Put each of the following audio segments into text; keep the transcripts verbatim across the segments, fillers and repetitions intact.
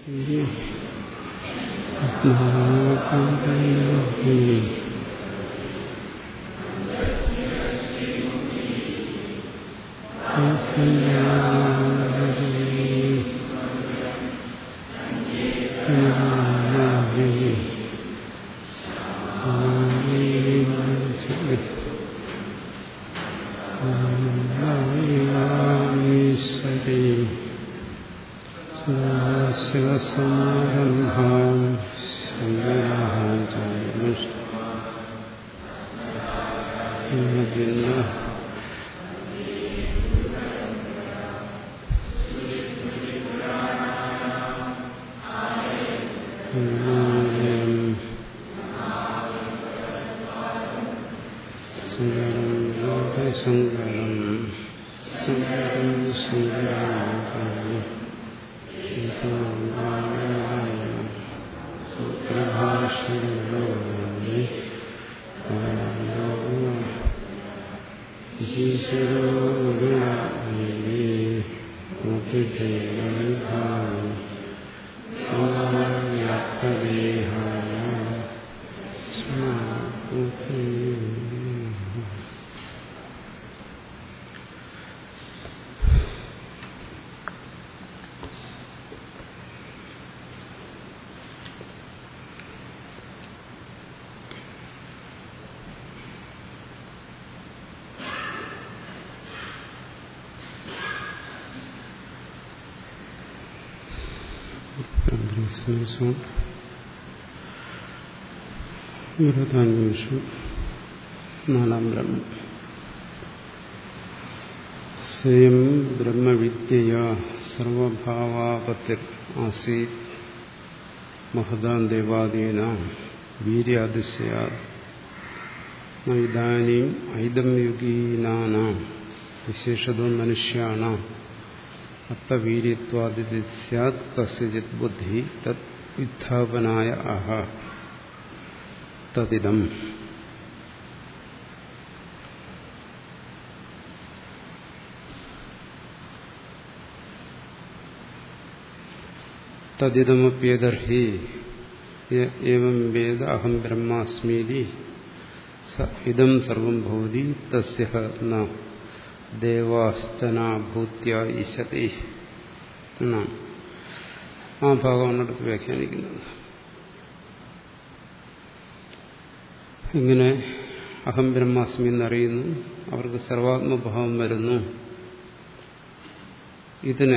ഇരുപത്തഞ്ചു നാലാം ബ്രഹ്മം. സ്വയം ബ്രഹ്മവിദ്യയാ സർവഭാവാപത്തിർ ആസീത് മഹതാം ദേവാദീനാം വീര്യാതിശയാത് ഇദാനീം ഐദംയുഗീനാനാം വിശേഷതോ മനുഷ്യാണാം അത്തവീര്യത്വാദിതി സ്യാത് കസ്യചിത് ബുദ്ധി തത് വിദ്ധാപനായ അഹ തദിദം. തദിദമപ്യേതർഹി ഏവം വേദ അഹം ബ്രഹ്മാസ്മീതി സ ഇദം സർവം ഭവതി തസ്യ ന ദേവാശ്ചന ഭൂത്യ ഈശതി എന്നാണ് ആ ഭാഗമാണ് അടുത്ത് വ്യാഖ്യാനിക്കുന്നത്. ഇങ്ങനെ അഹം ബ്രഹ്മാസ്മി എന്നറിയുന്നു, അവർക്ക് സർവാത്മഭാവം വരുന്നു. ഇതിനെ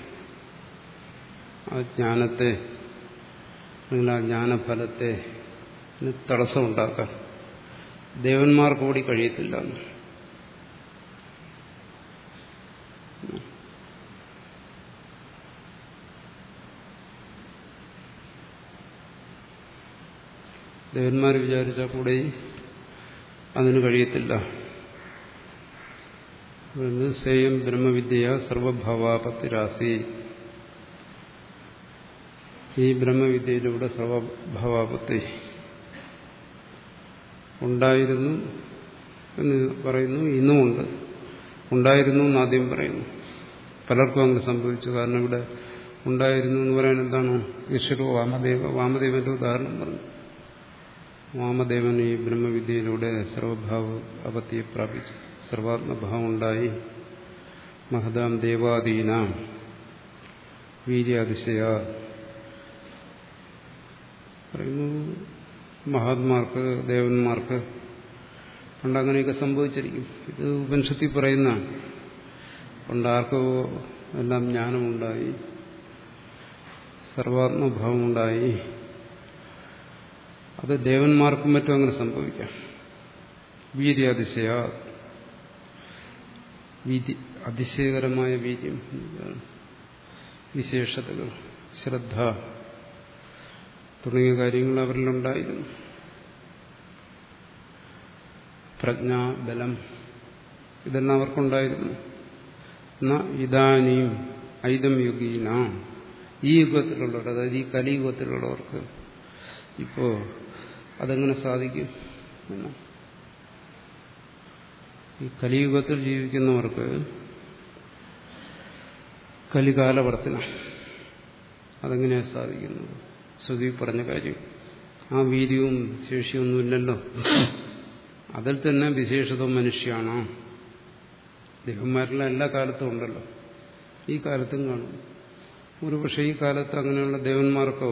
ആ ജ്ഞാനത്തെ അല്ലെങ്കിൽ ആ ജ്ഞാനഫലത്തെ തടസ്സമുണ്ടാക്കാൻ ദേവന്മാർക്ക് കൂടി കഴിയത്തില്ല. ദേവന്മാർ വിചാരിച്ചാൽ കൂടെ അതിന് കഴിയത്തില്ല. സ്വയം ബ്രഹ്മവിദ്യ സർവഭാവാപത്തിരാസി. ഈ ബ്രഹ്മവിദ്യയിലൂടെ സർവഭാവാപത്തി ഉണ്ടായിരുന്നു എന്ന് പറയുന്നു, ഇന്നുമുണ്ട്. ഉണ്ടായിരുന്നു എന്ന് ആദ്യം പറയുന്നു. പലർക്കും അങ്ങനെ സംഭവിച്ചു. കാരണം ഇവിടെ ഉണ്ടായിരുന്നു എന്ന് പറയാൻ എന്താണ്? ഈശ്വരോ വാമദേവ വാമദേവന്റെ ഉദാഹരണം പറഞ്ഞു. വാമദേവൻ ഈ ബ്രഹ്മവിദ്യയിലൂടെ സർവഭാവ അപത്തിയെ പ്രാപിച്ചു, സർവാത്മഭാവം ഉണ്ടായി. മഹതാം ദേവാദീനാം വീര്യാതിശയ പറയുന്നു. മഹാത്മാർക്ക്, ദേവന്മാർക്ക് പണ്ട് അങ്ങനെയൊക്കെ സംഭവിച്ചിരിക്കും. ഇത് ഉപനിഷത്തിൽ പറയുന്ന പണ്ടാർക്കോ എല്ലാം ജ്ഞാനമുണ്ടായി, സർവാത്മഭാവമുണ്ടായി. അത് ദേവന്മാർക്കും മറ്റും അങ്ങനെ സംഭവിക്കാം. വീര്യാതിശയ, അതിശയകരമായ വീര്യം, വിശേഷതകൾ, ശ്രദ്ധ തുടങ്ങിയ കാര്യങ്ങൾ അവരിലുണ്ടായിരുന്നു. പ്രജ്ഞ, ബലം ഇതെല്ലാം അവർക്കുണ്ടായിരുന്നു. എന്നാ ഇദാനീം ഐദം യുഗീന, ഈ യുഗത്തിലുള്ളവർ, അതായത് ഈ കലിയുഗത്തിലുള്ളവർക്ക് ഇപ്പോ അതെങ്ങനെ സാധിക്കും? ഈ കലിയുഗത്തിൽ ജീവിക്കുന്നവർക്ക് കലികാലവർത്തന, അതെങ്ങനെയാണ് സാധിക്കുന്നത്? ശ്രുതി പറഞ്ഞ കാര്യം ആ വീര്യവും ശേഷിയൊന്നുമില്ലല്ലോ. അതിൽ തന്നെ വിശേഷത മനുഷ്യനാണ്. ദേവന്മാരെല്ലാം എല്ലാ കാലത്തും ഉണ്ടല്ലോ, ഈ കാലത്തും കാണും. ഒരു പക്ഷേ ഈ കാലത്ത് അങ്ങനെയുള്ള ദേവന്മാർക്കോ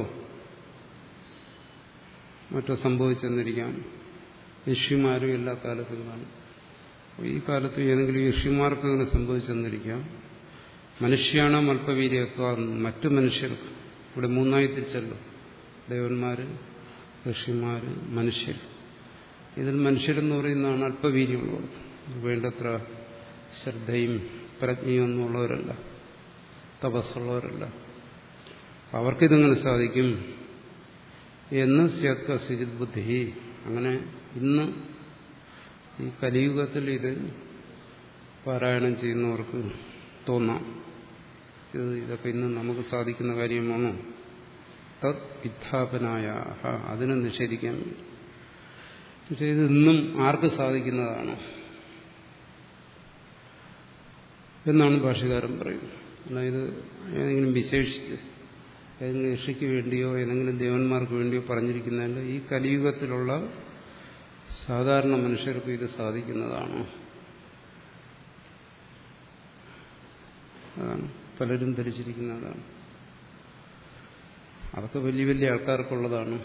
മറ്റോ സംഭവിച്ചെന്നിരിക്കാം. ഋഷിമാരും എല്ലാ കാലത്തും കാണും. ഈ കാലത്ത് ഏതെങ്കിലും ഋഷിമാർക്ക് അങ്ങനെ സംഭവിച്ചെന്നിരിക്കാം. മനുഷ്യാണ് അല്പവീര്യത്വ, മറ്റു മനുഷ്യർക്ക് ഇവിടെ മൂന്നായി തിരിച്ചല്ലോ, ദേവന്മാര്, ഋഷിമാര്, മനുഷ്യർ. ഇതിൽ മനുഷ്യരെന്ന് പറയുന്നതാണ് അല്പവീര്യമുള്ളവർ, വേണ്ടത്ര ശ്രദ്ധയും പ്രജ്ഞയും ഒന്നുമുള്ളവരല്ല, തപസ്സുള്ളവരല്ല. അവർക്കിതെങ്ങനെ സാധിക്കും എന്ന് സ്യത്കസിജിത് ബുദ്ധി. അങ്ങനെ ഇന്ന് ഈ കലിയുഗത്തിൽ ഇത് പാരായണം ചെയ്യുന്നവർക്ക് തോന്നാം, ഇത് ഇതൊക്കെ ഇന്ന് നമുക്ക് സാധിക്കുന്ന കാര്യമാണോ? തത് വിദ്ധാപനായ, അതിനെ നിഷേധിക്കാൻ വേണ്ടി. പക്ഷേ ഇത് ഇന്നും ആർക്ക് സാധിക്കുന്നതാണ് എന്നാണ് ഭാഷ്യകാരൻ പറയുന്നത്. അതായത് ഏതെങ്കിലും വിശേഷിച്ച് ഏതെങ്കിലും ഋഷിക്ക് വേണ്ടിയോ ഏതെങ്കിലും ദേവന്മാർക്ക് വേണ്ടിയോ പറഞ്ഞിരിക്കുന്നതല്ല, ഈ കലിയുഗത്തിലുള്ള സാധാരണ മനുഷ്യർക്ക് ഇത് സാധിക്കുന്നതാണ്. അതാണ് പലരും ധരിച്ചിരിക്കുന്നതാണ്. അതൊക്കെ വലിയ വലിയ ആൾക്കാർക്കുള്ളതാണ്.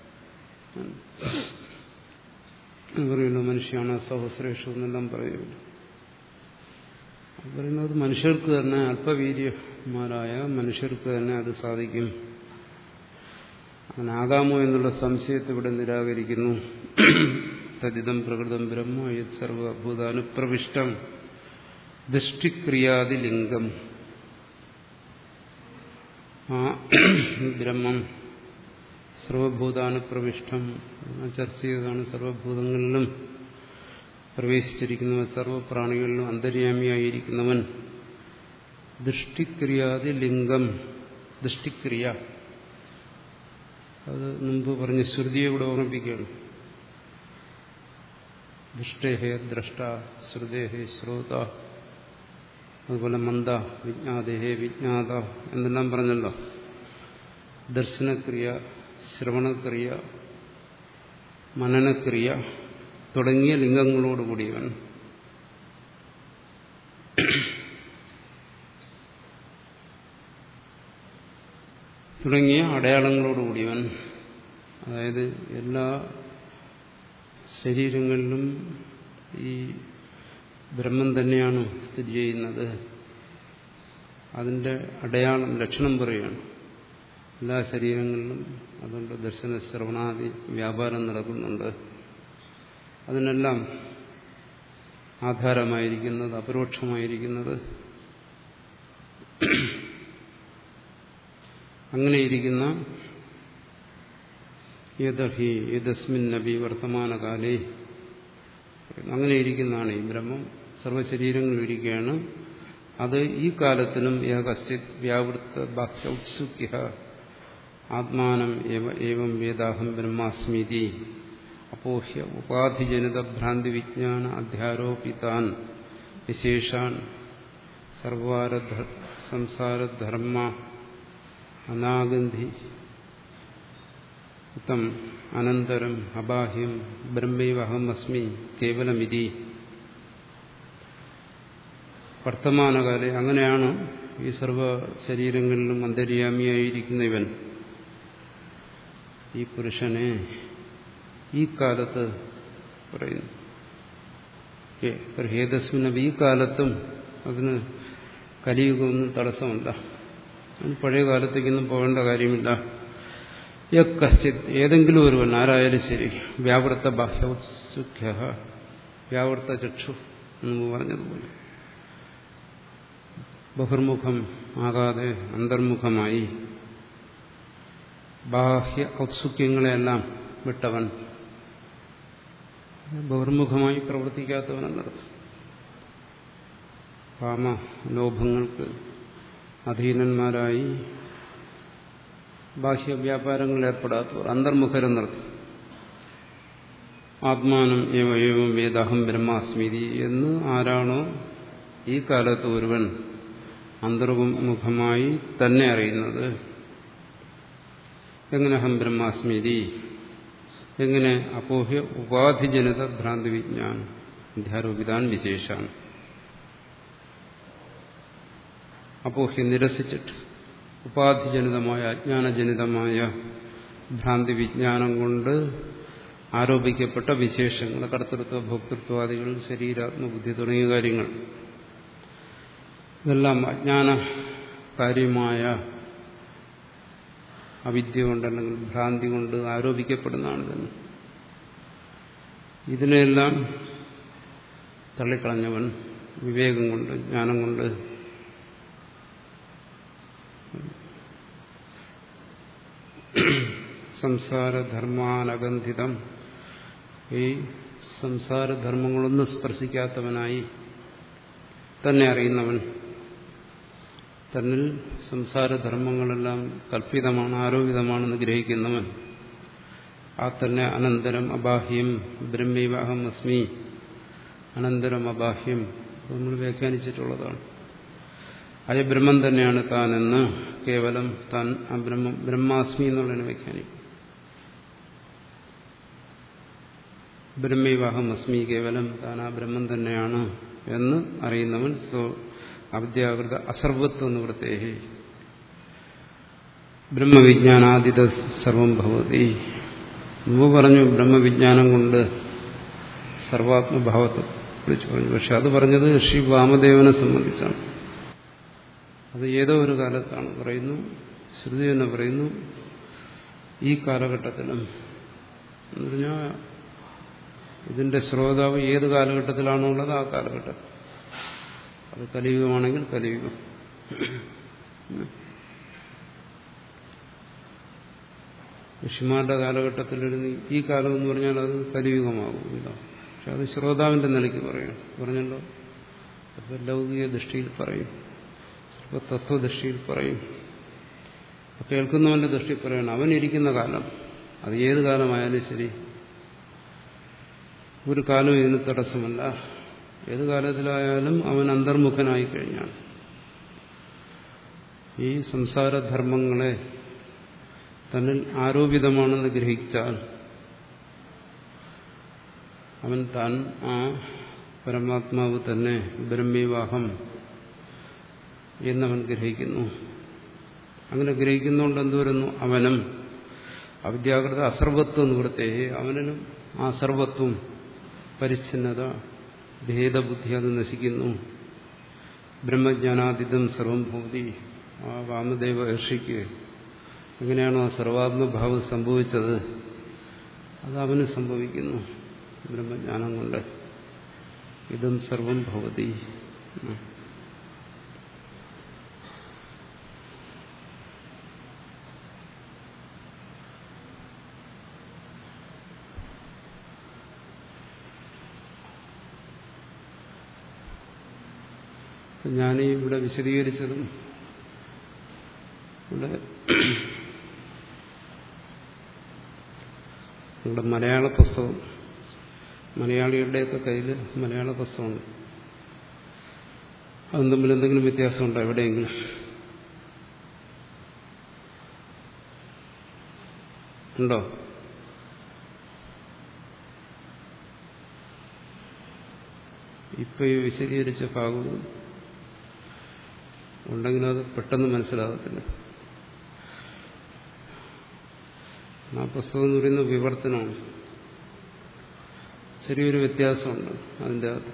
പറയുന്നു മനുഷ്യയാണ് സഹസ്രേഷു എന്നെല്ലാം പറയുന്നു. പറയുന്നത് മനുഷ്യർക്ക് തന്നെ, അല്പവീര്യന്മാരായ മനുഷ്യർക്ക് തന്നെ അത് സാധിക്കും. അങ്ങനെ ആകാമോ എന്നുള്ള സംശയത്തെ ഇവിടെ നിരാകരിക്കുന്നു. തദിതം പ്രകൃതം ബ്രഹ്മ യത് സർവഭൂതാനുപ്രവിഷ്ടം ദൃഷ്ടിക്രിയാദിലിംഗം. ആ ബ്രഹ്മം സർവഭൂതാനുപ്രവിഷ്ടം ചർച്ച ചെയ്തതാണ്. സർവഭൂതങ്ങളിലും പ്രവേശിച്ചിരിക്കുന്നവൻ, സർവപ്രാണികളിലും അന്തര്യാമിയായിരിക്കുന്നവൻ. ദൃഷ്ടിക്രിയാദി ലിംഗം, ദൃഷ്ടിക്രിയ അത് മുമ്പ് പറഞ്ഞ ശ്രുതിയെ കൂടെ ഓർമ്മിപ്പിക്കുകയാണ്. ദൃഷ്ടേഹേ ദ്രഷ്ട, ശ്രുതേഹേ ശ്രോത, അതുപോലെ മന്ദ വിജ്ഞാതേഹേ വിജ്ഞാത എന്നെല്ലാം പറഞ്ഞല്ലോ. ദർശനക്രിയ, ശ്രവണക്രിയ, മനനക്രിയ തുടങ്ങിയ ലിംഗങ്ങളോടുകൂടിയവൻ. തുടങ്ങിയ അടയാളങ്ങളോടുകൂടിയവൻ. അതായത് എല്ലാ ശരീരങ്ങളിലും ഈ ബ്രഹ്മം തന്നെയാണ് സ്ഥിതി ചെയ്യുന്നത്. അതിൻ്റെ അടയാളം, ലക്ഷണം പറയുകയാണ് എല്ലാ ശരീരങ്ങളിലും. അതുകൊണ്ട് ദർശന ശ്രവണാദി വ്യാപാരം നടക്കുന്നുണ്ട്. അതിനെല്ലാം ആധാരമായിരിക്കുന്നത്, അപരോക്ഷമായിരിക്കുന്നത് അങ്ങനെയിരിക്കുന്ന യദഹി യദസ്മിൻ നബി വർത്തമാനകാലേ, അങ്ങനെയിരിക്കുന്നതാണ് ഈ ബ്രഹ്മം. സർവശരീരങ്ങളിൽ ഇരിക്കുകയാണ്. അത് ഈ കാലത്തിനും യഹ കശ്ചിത് വ്യാവൃത്ത ബാഹ്യൗത്സുക്യ ആത്മാനം ഏവം വേദാഹം ബ്രഹ്മാസ്മീതി അപോഹ്യ ഉപാധിജനിത ഭ്രാന്തി വിജ്ഞാന അധ്യാരോപിതാൻ വിശേഷാൻ സർവാര സംസാരധർമ്മ അനാഗന്ധി ഉത്തം അനന്തരം അബാഹ്യം ബ്രഹ്മൈവഹം അസ്മി കേവലമിതി. വർത്തമാനകാലേ, അങ്ങനെയാണ് ഈ സർവ ശരീരങ്ങളിലും അന്തര്യാമിയായിരിക്കുന്ന ഇവൻ, ഈ പുരുഷനെ ഈ കാലത്ത് പറയുന്നു. ഹേതസ്മിനബ്, ഈ കാലത്തും അതിന് കലിയുഗമൊന്നും തടസ്സമല്ല. അതിന് പഴയ കാലത്തേക്കൊന്നും പോകേണ്ട കാര്യമില്ല. യക്കശ്ചിത്, ഏതെങ്കിലും ഒരുവൻ, ആരായാലും ശരി, വ്യാവൃത്ത ബാഹ്യൗത്സുക്യ, വ്യാവൃത്ത ചക്ഷു എന്ന് പറഞ്ഞതുപോലെ ബഹിർമുഖം ആകാതെ അന്തർമുഖമായി ബാഹ്യ ഔത്സുക്യങ്ങളെല്ലാം വിട്ടവൻ, ബഹിർമുഖമായി പ്രവർത്തിക്കാത്തവനെന്നർത്ഥം. കാമലോഭങ്ങൾക്ക് അധീനന്മാരായി ബാഹ്യവ്യാപാരങ്ങളിൽ ഏർപ്പെടാത്തവർ, അന്തർമുഖരെന്നർത്ഥം. ആത്മാനം ഏവ ഏവം വേദാഹം ബ്രഹ്മാസ്മീതി എന്ന് ആരാണോ ഈ കാലത്ത് ഒരുവൻ അന്തർമുഖമായി തന്നെ അറിയുന്നത്, എങ്ങനെ അഹം ബ്രഹ്മാസ്മീതി, എങ്ങനെ അപോഹ്യ ഉപാധിജനിത ഭ്രാന്തി വിജ്ഞാനം അധ്യാരോപിതാൻ വിശേഷാൻ. അപോഹ്യ നിരസിച്ചിട്ട് ഉപാധിജനിതമായ അജ്ഞാനജനിതമായ ഭ്രാന്തി വിജ്ഞാനം കൊണ്ട് ആരോപിക്കപ്പെട്ട വിശേഷങ്ങൾ, കർത്തൃത്വ ഭോക്തൃത്വാദികൾ, ശരീരാത്മബുദ്ധി തുടങ്ങിയ കാര്യങ്ങൾ, ഇതെല്ലാം അജ്ഞാനകാര്യമായ അവിദ്യ കൊണ്ട് അല്ലെങ്കിൽ ഭ്രാന്തി കൊണ്ട് ആരോപിക്കപ്പെടുന്നതാണ് തന്നെ. ഇതിനെല്ലാം തള്ളിക്കളഞ്ഞവൻ വിവേകം കൊണ്ട്, ജ്ഞാനം കൊണ്ട് സംസാരധർമാനഗന്ധിതം, ഈ സംസാരധർമ്മങ്ങളൊന്നും സ്പർശിക്കാത്തവനായി തന്നെ അറിയുന്നവൻ, തന്നിൽ സംസാരധർമ്മങ്ങളെല്ലാം കൽപ്പിതമാണ്, ആരോപിതമാണെന്ന് ഗ്രഹിക്കുന്നവൻ, ആ തന്നെ അനന്തരം അബാഹ്യം ബ്രഹ്മൈവാഹം അസ്മി, അനന്തരം അബാഹ്യം നമ്മൾ വ്യാഖ്യാനിച്ചിട്ടുള്ളതാണ്. അയ ബ്രഹ്മം തന്നെയാണ് താനെന്ന് കേവലം താൻ ആ ബ്രഹ്മം ബ്രഹ്മാസ്മി എന്നുള്ളതിനെ വ്യാഖ്യാനിക്കും. ബ്രഹ്മൈവാഹം അസ്മി, കേവലം താൻ ആ ബ്രഹ്മം തന്നെയാണ് എന്ന് അറിയുന്നവൻ സോ അവിദ്യാകൃത അസർവത്വ നിവൃത്തേഹി ബ്രഹ്മവിജ്ഞാനാദിത സർവം ഭവതി. മുമ്പ് പറഞ്ഞു ബ്രഹ്മവിജ്ഞാനം കൊണ്ട് സർവാത്മഭാവത്തെ വിളിച്ചു പറഞ്ഞു. പക്ഷെ അത് പറഞ്ഞത് ശ്രീ വാമദേവനെ സംബന്ധിച്ചാണ്. അത് ഏതോ ഒരു കാലത്താണ് പറയുന്നു. ശ്രുതി എന്ന് പറയുന്നു ഈ കാലഘട്ടത്തിലും എന്ന് പറഞ്ഞാൽ ഇതിന്റെ ശ്രോതാവ് ഏത് കാലഘട്ടത്തിലാണോ ഉള്ളത് ആ കാലഘട്ടത്തിൽ. അത് കലിയുഗമാണെങ്കിൽ കലിയുഗം, ഋഷിമാരുടെ കാലഘട്ടത്തിലിരുന്ന് ഈ കാലം എന്ന് പറഞ്ഞാൽ അത് കലിയുഗമാകും. ഇല്ല, പക്ഷെ അത് ശ്രോതാവിന്റെ നിലയ്ക്ക് പറയും. പറഞ്ഞല്ലോ, ചിലപ്പോൾ ലൗകിക ദൃഷ്ടിയിൽ പറയും, ചിലപ്പോൾ തത്വദൃഷ്ടിയിൽ പറയും, കേൾക്കുന്നവന്റെ ദൃഷ്ടി പറയണം. അവനിരിക്കുന്ന കാലം, അത് ഏത് കാലമായാലും ശരി, ഒരു കാലം ഇതിന് തടസ്സമല്ല. ഏത് കാലത്തിലായാലും അവൻ അന്തർമുഖനായി കഴിഞ്ഞാൽ ഈ സംസാരധർമ്മങ്ങളെ തന്നിൽ ആരോപിതമാണെന്ന് ഗ്രഹിച്ചാൽ അവൻ താൻ ആ പരമാത്മാവ് തന്നെ ബ്രഹ്മൈവാഹം എന്നവൻ ഗ്രഹിക്കുന്നു. അങ്ങനെ ഗ്രഹിക്കുന്നുകൊണ്ട് എന്ത് വരുന്നു? അവനും അവിദ്യാകൃത അസർവത്വം നിവൃത്തേ, അവനും ആ സർവത്വം, പരിച്ഛിന്നത, ഭേദബുദ്ധി അത് നശിക്കുന്നു. ബ്രഹ്മജ്ഞാനാദിതം സർവം ഭൂതി. ആ വാമദേവ ഋഷിക്ക് എങ്ങനെയാണോ ആ സർവാത്മഭാവം സംഭവിച്ചത് അത് അവന് സംഭവിക്കുന്നു ബ്രഹ്മജ്ഞാനം കൊണ്ട്. ഇതം സർവം ഭവതി. ഞാനീ ഇവിടെ വിശദീകരിച്ചതും ഇവിടെ ഇവിടെ മലയാള പുസ്തകം, മലയാളികളുടെയൊക്കെ കയ്യിൽ മലയാള പുസ്തകമുണ്ട്. അതും തമ്മിൽ എന്തെങ്കിലും വ്യത്യാസമുണ്ടോ എവിടെയെങ്കിലും? ഉണ്ടോ? ഇപ്പൊ ഈ വിശദീകരിച്ച ഭാഗവും ഉണ്ടെങ്കിലും അത് പെട്ടെന്ന് മനസ്സിലാകത്തില്ല. ആ പുസ്തകം എന്ന് പറയുന്ന വിവർത്തനമാണ്. ചെറിയൊരു വ്യത്യാസമുണ്ട് അതിൻ്റെ അകത്ത്.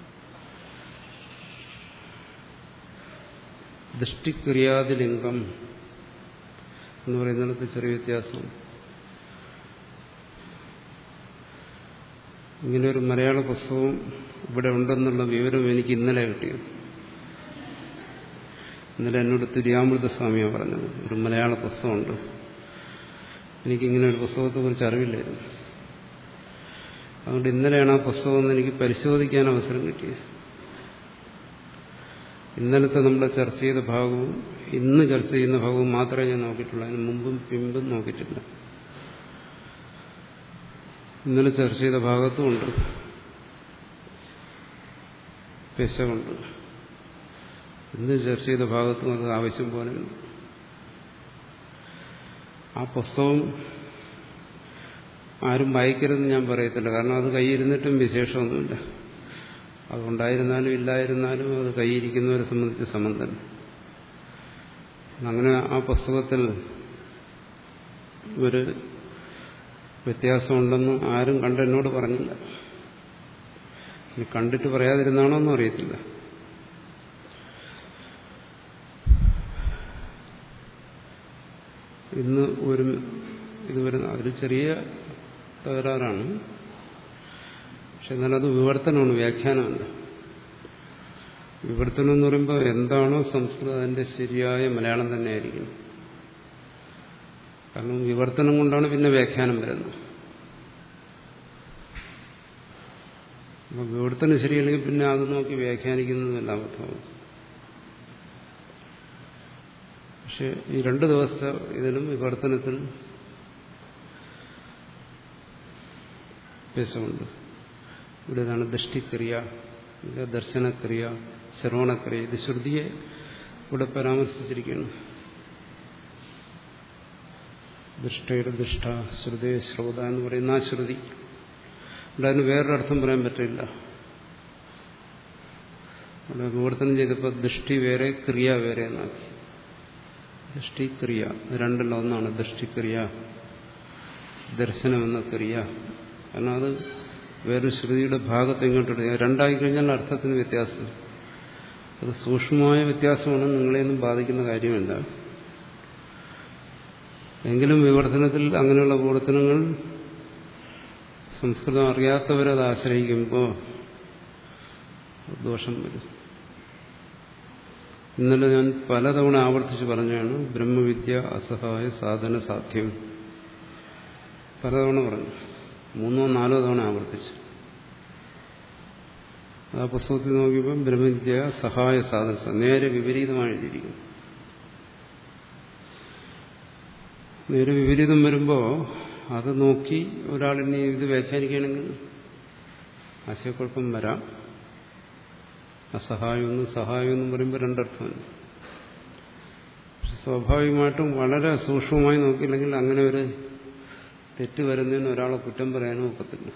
ദൃഷ്ടിക്രിയാതിലിംഗം എന്ന് പറയുന്നിടത്ത് ചെറിയ വ്യത്യാസമുണ്ട്. ഇങ്ങനെയൊരു മലയാള പുസ്തകം ഇവിടെ ഉണ്ടെന്നുള്ള വിവരം എനിക്ക് ഇന്നലെ കിട്ടിയത്. ഇന്നലെ എന്നോട് തുര്യാമൃതസ്വാമിയാണ് പറഞ്ഞത് ഒരു മലയാള പുസ്തകമുണ്ട്. എനിക്കിങ്ങനെ ഒരു പുസ്തകത്തെക്കുറിച്ച് അറിവില്ലായിരുന്നു. അതുകൊണ്ട് ഇന്നലെയാണ് ആ പുസ്തകം ഒന്ന് എനിക്ക് പരിശോധിക്കാൻ അവസരം കിട്ടിയത്. ഇന്നലത്തെ നമ്മുടെ ചർച്ച ചെയ്ത ഭാഗവും ഇന്ന് ചർച്ച ചെയ്യുന്ന ഭാഗവും മാത്രമേ ഞാൻ നോക്കിയിട്ടുള്ളൂ. അതിന് മുമ്പും പിമ്പും നോക്കിയിട്ടില്ല. ഇന്നലെ ചർച്ച ചെയ്ത ഭാഗത്തുമുണ്ട് പെശകുണ്ട്. ഇന്ന് ചർച്ച ചെയ്ത ഭാഗത്തും അത് ആവശ്യം പോലെ. ആ പുസ്തകം ആരും വായിക്കരുതെന്ന് ഞാൻ പറയത്തില്ല. കാരണം അത് കൈയിരുന്നിട്ടും വിശേഷമൊന്നുമില്ല. അതുകൊണ്ടായിരുന്നാലും ഇല്ലായിരുന്നാലും അത് കൈയിരിക്കുന്നവരെ സംബന്ധിച്ച് സമം തന്നെ. അങ്ങനെ ആ പുസ്തകത്തിൽ ഒരു വ്യത്യാസമുണ്ടെന്ന് ആരും കണ്ടെന്നോട് പറഞ്ഞില്ല. ഇനി കണ്ടിട്ട് പറയാതിരുന്നാണോ എന്നും അറിയത്തില്ല. ഇന്ന് ഒരു ഇത് വരുന്ന ഒരു ചെറിയ തകരാറാണ്. പക്ഷെ എന്നാലത് വിവർത്തനമാണ്, വ്യാഖ്യാനമല്ല. വിവർത്തനം എന്ന് പറയുമ്പോൾ എന്താണോ സംസ്കൃതം അതിന്റെ ശരിയായ മലയാളം തന്നെയായിരിക്കും. കാരണം വിവർത്തനം കൊണ്ടാണ് പിന്നെ വ്യാഖ്യാനം വരുന്നത്. അപ്പോൾ വിവർത്തനം ശരിയല്ലെങ്കിൽ പിന്നെ അത് നോക്കി വ്യാഖ്യാനിക്കുന്നതല്ല അബദ്ധമാവും. പക്ഷെ ഈ രണ്ട് ദിവസത്തെ ഇതിലും വിവർത്തനത്തിൽ വ്യത്യാസമുണ്ട്. ഇവിടെ ഇതാണ് ദൃഷ്ടിക്രിയ, ദർശനക്രിയ, ശ്രവണക്രിയ. ഇത് ശ്രുതിയെ ഇവിടെ പരാമർശിച്ചിരിക്കുകയാണ്. ദൃഷ്ടയുടെ ദൃഷ്ട, ശ്രുതേ ശ്രോത എന്ന് പറയുന്ന ആ ശ്രുതി. ഇവിടെ അതിന് വേറൊരർത്ഥം പറയാൻ പറ്റില്ല. അവിടെ വിവർത്തനം ചെയ്തപ്പോൾ ദൃഷ്ടി വേറെ ക്രിയ വേറെ എന്നാക്കി. ദൃഷ്ടിക്രിയ രണ്ടല്ല ഒന്നാണ്. ദൃഷ്ടിക്രിയ, ദർശനം എന്ന ക്രിയ. കാരണം അത് വേറൊരു ശ്രുതിയുടെ ഭാഗത്ത് ഇങ്ങോട്ട് രണ്ടായി കഴിഞ്ഞാൽ അർത്ഥത്തിന് വ്യത്യാസം. അത് സൂക്ഷ്മമായ വ്യത്യാസമാണ്, നിങ്ങളെയൊന്നും ബാധിക്കുന്ന കാര്യമല്ല. എങ്കിലും വിവർത്തനത്തിൽ അങ്ങനെയുള്ള വിവർത്തനങ്ങൾ സംസ്കൃതം അറിയാത്തവരത് ആശ്രയിക്കുമ്പോൾ ദോഷം വരും. ഇന്നലെ ഞാൻ പലതവണ ആവർത്തിച്ച് പറഞ്ഞാണ് ബ്രഹ്മവിദ്യ അസഹായ സാധന സാധ്യം. പലതവണ പറഞ്ഞു, മൂന്നോ നാലോ തവണ ആവർത്തിച്ചു. ആ പുസ്തകത്തിൽ നോക്കിയപ്പോൾ ബ്രഹ്മവിദ്യ സഹായ സാധന നേരെ വിപരീതമായി എഴുതിയിരിക്കുന്നു. നേരെ വിപരീതം വരുമ്പോൾ അത് നോക്കി ഒരാളിനെ ഇത് വ്യാഖ്യാനിക്കുകയാണെങ്കിൽ ആശയക്കുഴപ്പം വരാം. അസഹായമെന്നും സഹായമെന്നും പറയുമ്പോൾ രണ്ടർത്ഥമാണ്. പക്ഷെ സ്വാഭാവികമായിട്ടും വളരെ സൂക്ഷ്മമായി നോക്കിയില്ലെങ്കിൽ അങ്ങനെ ഒരു തെറ്റ് വരുന്നതിന് ഒരാളെ കുറ്റം പറയാനും ഒക്കത്തില്ല.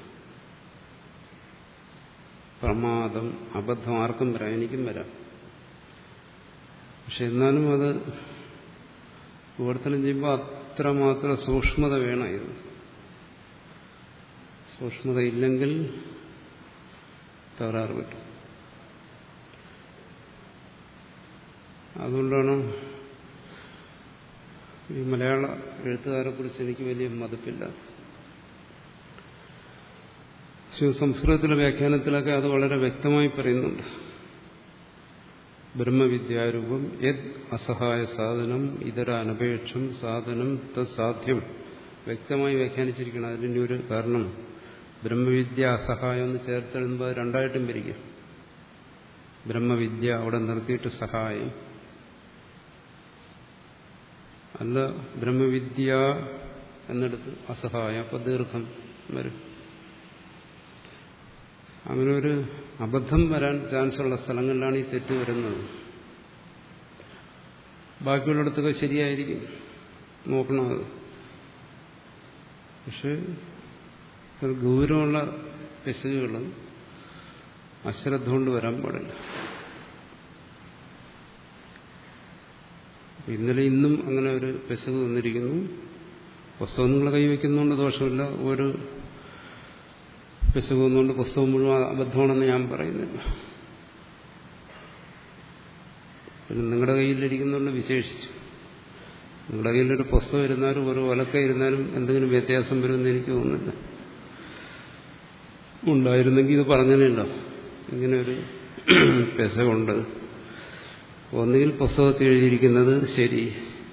പ്രമാദം, അബദ്ധം ആർക്കും വരാം, എനിക്കും വരാം. പക്ഷെ എന്നാലും അത് വിവർത്തനം ചെയ്യുമ്പോൾ അത്രമാത്രം സൂക്ഷ്മത വേണം. ഇത് സൂക്ഷ്മത ഇല്ലെങ്കിൽ തകരാറ് പറ്റും. അതുകൊണ്ടാണ് ഈ മലയാള എഴുത്തുകാരെ കുറിച്ച് എനിക്ക് വലിയ മതിപ്പില്ല. സംസ്കൃതത്തിലെ വ്യാഖ്യാനത്തിലൊക്കെ അത് വളരെ വ്യക്തമായി പറയുന്നുണ്ട്. ബ്രഹ്മവിദ്യാരൂപം യത് അസഹായ സാധനം ഇതര അനപേക്ഷം സാധനം തത്സാധ്യം വ്യക്തമായി വ്യാഖ്യാനിച്ചിരിക്കണം. അതിൻ്റെ ഒരു കാരണം ബ്രഹ്മവിദ്യ അസഹായം എന്ന് ചേർത്തെഴുതുമ്പോൾ രണ്ടായിട്ടും പിരിക്കും. ബ്രഹ്മവിദ്യ അവിടെ നിർത്തിയിട്ട് സഹായം അല്ല, ബ്രഹ്മവിദ്യ എന്നെടുത്ത് അസഹായം, അപ്പൊ ദീർഘം വരും. അങ്ങനെ ഒരു അബദ്ധം വരാൻ ചാൻസുള്ള സ്ഥലങ്ങളിലാണ് ഈ തെറ്റ് വരുന്നത്. ബാക്കിയുള്ളിടത്തൊക്കെ ശരിയായിരിക്കും, നോക്കണം അത്. പക്ഷെ ഗൗരവമുള്ള പെശകുകൾ അശ്രദ്ധ കൊണ്ട് വരാൻ പാടില്ല. ഇന്നലെ ഇന്നും അങ്ങനെ ഒരു പെശക് വന്നിരിക്കുന്നു. പുസ്തകം നിങ്ങൾ കൈവയ്ക്കുന്നതുകൊണ്ട് ദോഷമില്ല. ഒരു പെശക് വന്നുകൊണ്ട് പുസ്തകം മുഴുവൻ അബദ്ധമാണെന്ന് ഞാൻ പറയുന്നില്ല. പിന്നെ നിങ്ങളുടെ കയ്യിലിരിക്കുന്നതുകൊണ്ട് വിശേഷിച്ചു. നിങ്ങളുടെ കയ്യിലൊരു പുസ്തകം ഇരുന്നാലും ഒരു ഒലക്ക ഇരുന്നാലും എന്തെങ്കിലും വ്യത്യാസം വരുമെന്ന് എനിക്ക് തോന്നുന്നില്ല. ഉണ്ടായിരുന്നെങ്കിൽ ഇത് പറഞ്ഞല്ലോ, ഇങ്ങനെ ഒരു പെശകുണ്ട്. ഒന്നുകിൽ പുസ്തകത്തിൽ എഴുതിയിരിക്കുന്നത് ശരി,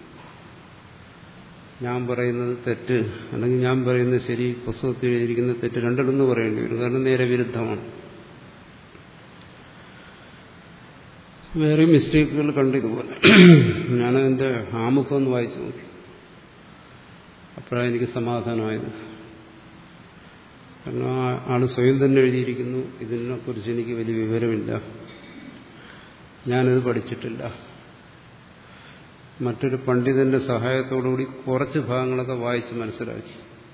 ഞാൻ പറയുന്നത് തെറ്റ്, അല്ലെങ്കിൽ ഞാൻ പറയുന്നത് ശരി, പുസ്തകത്തിൽ എഴുതിയിരിക്കുന്നത് തെറ്റ്, രണ്ടിടന്ന് പറയേണ്ടി വരും. കാരണം നേരെ വിരുദ്ധമാണ്. വേറെ മിസ്റ്റേക്കുകൾ കണ്ടിതുപോലെ. ഞാനതിൻ്റെ ആമുഖം ഒന്ന് വായിച്ചു നോക്കി. അപ്പോഴാണ് എനിക്ക് സമാധാനമായത്. കാരണം ആ ആൾ സ്വയം തന്നെ എഴുതിയിരിക്കുന്നു, ഇതിനെക്കുറിച്ച് എനിക്ക് വലിയ വിവരമില്ല, ഞാനത് പഠിച്ചിട്ടില്ല, മറ്റൊരു പണ്ഡിതന്റെ സഹായത്തോടുകൂടി കുറച്ച് ഭാഗങ്ങളൊക്കെ വായിച്ച് മനസ്സിലാക്കി.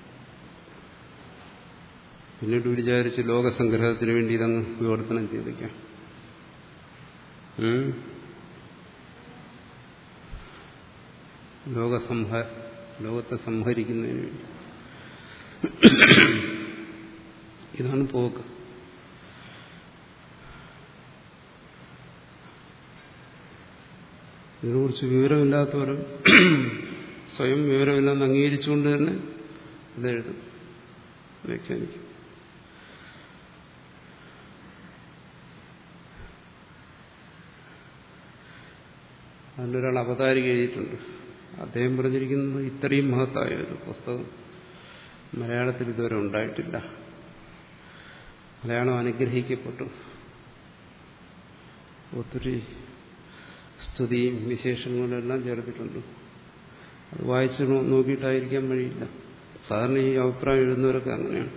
പിന്നീട് വിചാരിച്ച് ലോകസംഗ്രഹത്തിന് വേണ്ടി ഇതങ്ങ് വിവർത്തനം ചെയ്തേക്കാം. ലോകസംഹ ലോകത്തെ സംഹരിക്കുന്നതിന് വേണ്ടി. ഇതാണ് പോക്ക്. ഇതിനെക്കുറിച്ച് വിവരമില്ലാത്തവരും സ്വയം വിവരമില്ലെന്ന് അംഗീകരിച്ചുകൊണ്ട് തന്നെ ഇതെഴുതും, വ്യാഖ്യാനിക്കും. അതിലൊരാൾ അവതാരിക എഴുതിയിട്ടുണ്ട്. അദ്ദേഹം പറഞ്ഞിരിക്കുന്നത് ഇത്രയും മഹത്തായ ഒരു പുസ്തകം മലയാളത്തിൽ ഇതുവരെ ഉണ്ടായിട്ടില്ല. മലയാളം അനുഗ്രഹിക്കപ്പെട്ടു. ഒത്തിരി സ്തുതിയും വിശേഷങ്ങളും എല്ലാം ചേർത്തിട്ടുണ്ട്. അത് വായിച്ച് നോക്കിയിട്ടായിരിക്കാൻ വഴിയില്ല. സാധാരണ ഈ അഭിപ്രായം എഴുതുന്നവരൊക്കെ അങ്ങനെയാണ്.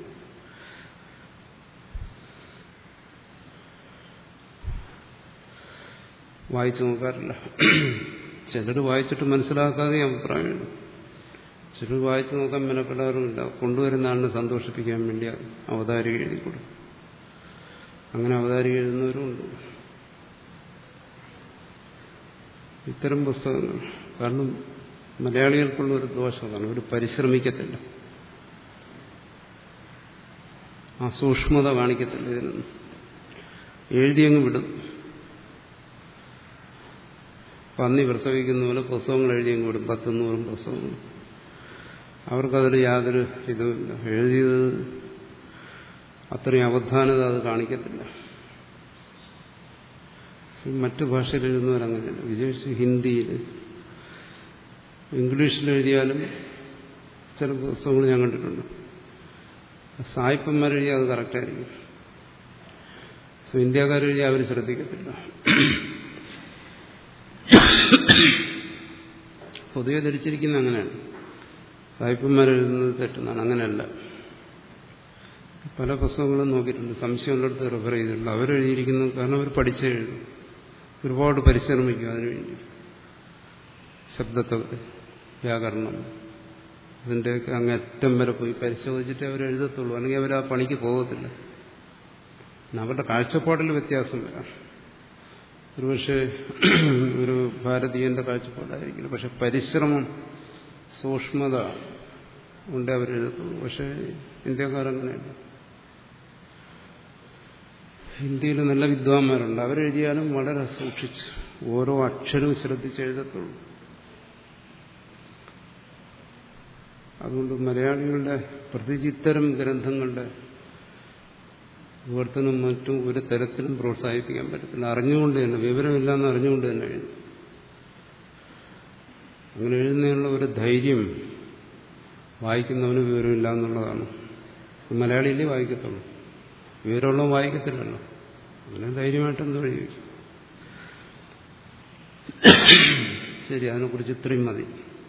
വായിച്ചു നോക്കാറില്ല. ചിലർ വായിച്ചിട്ട് മനസ്സിലാക്കാതെ അഭിപ്രായം എഴുതും. ചിലർ വായിച്ചു നോക്കാൻ മെനക്കെടാറുമില്ല. കൊണ്ടുവരുന്ന ആളിനെ സന്തോഷിപ്പിക്കാൻ വേണ്ടി അവതാരിക എഴുതി കൊടുക്കും. അങ്ങനെ അവതാരിക എഴുതുന്നവരുമുണ്ട്. ഇത്തരം പുസ്തകങ്ങൾ കാരണം മലയാളികൾക്കുള്ള ഒരു ദോഷമാണ്, അവർ പരിശ്രമിക്കത്തില്ല, ആ സൂക്ഷ്മത കാണിക്കത്തില്ല. ഇതിനൊന്നും എഴുതിയങ്ങ് വിടും. പന്നി പ്രസവിക്കുന്ന പോലെ പുസ്തകങ്ങൾ എഴുതിയങ്ങ് വിടും, പത്തുനൂറും പുസ്തകങ്ങൾ. അവർക്കതിൽ യാതൊരു ഇതുമില്ല. എഴുതിയത് അത്രയും അവധാനത അത് കാണിക്കത്തില്ല. മറ്റു ഭാഷയിൽ എഴുതുന്നവരങ്ങനെയല്ല. വിശേഷിച്ച് ഹിന്ദിയിൽ, ഇംഗ്ലീഷിൽ എഴുതിയാലും ചില പുസ്തകങ്ങൾ ഞാൻ കണ്ടിട്ടുണ്ട്. സായിപ്പന്മാരെഴുതിയാൽ അത് കറക്റ്റായിരിക്കും. സോ ഇന്ത്യക്കാരെഴുതിയാൽ അവർ ശ്രദ്ധിക്കത്തില്ല. പൊതുവെ ധരിച്ചിരിക്കുന്നത് അങ്ങനെയാണ്, സായിപ്പന്മാരെഴുതുന്നത് തെറ്റുന്നതാണ്. അങ്ങനെയല്ല. പല പുസ്തകങ്ങളും നോക്കിയിട്ടുണ്ട്, സംശയമുള്ളിടത്ത് റെഫർ ചെയ്തിട്ടുണ്ട്. അവരെഴുതിയിരിക്കുന്നത് കാരണം അവർ പഠിച്ചെഴുതും, ഒരുപാട് പരിശ്രമിക്കും അതിനുവേണ്ടി. ശബ്ദത്തെ, വ്യാകരണം, അതിൻ്റെയൊക്കെ അങ്ങേറ്റം വരെ പോയി പരിശോധിച്ചിട്ട് അവരെഴുതത്തുള്ളൂ. അല്ലെങ്കിൽ അവർ ആ പണിക്ക് പോകത്തില്ല. അവരുടെ കാഴ്ചപ്പാടിൽ വ്യത്യാസം വരാം. ഒരുപക്ഷെ ഒരു ഭാരതീയന്റെ കാഴ്ചപ്പാടായിരിക്കില്ല, പക്ഷെ പരിശ്രമം, സൂക്ഷ്മത ഉണ്ടേ അവരെഴുതത്തുള്ളൂ. പക്ഷെ ഇന്ത്യക്കാരങ്ങനെയല്ല. ഹിന്ദിയിൽ നല്ല വിദ്വാന്മാരുണ്ട്, അവരെഴുതിയാലും വളരെ സൂക്ഷിച്ച് ഓരോ അക്ഷരവും ശ്രദ്ധിച്ച് എഴുതത്തുള്ളൂ. അതുകൊണ്ട് മലയാളികളുടെ പ്രത്യേകിച്ച് ഇത്തരം ഗ്രന്ഥങ്ങളുടെ വിവർത്തനം മറ്റും ഒരു തരത്തിലും പ്രോത്സാഹിപ്പിക്കാൻ പറ്റത്തില്ല. അറിഞ്ഞുകൊണ്ട് തന്നെ, വിവരമില്ലാന്ന് അറിഞ്ഞുകൊണ്ട് തന്നെ എഴുതും. അങ്ങനെ എഴുതുന്നതിനുള്ള ഒരു ധൈര്യം വായിക്കുന്നവന് വിവരമില്ല എന്നുള്ളതാണ്. മലയാളിയിലേ വായിക്കത്തുള്ളൂ, വിവരമുള്ളവൻ വായിക്കത്തില്ലല്ലോ. അങ്ങനെ ധൈര്യമായിട്ട് എന്തോ എഴുതി. ശരി, അതിനെക്കുറിച്ച് ഇത്രയും മതി.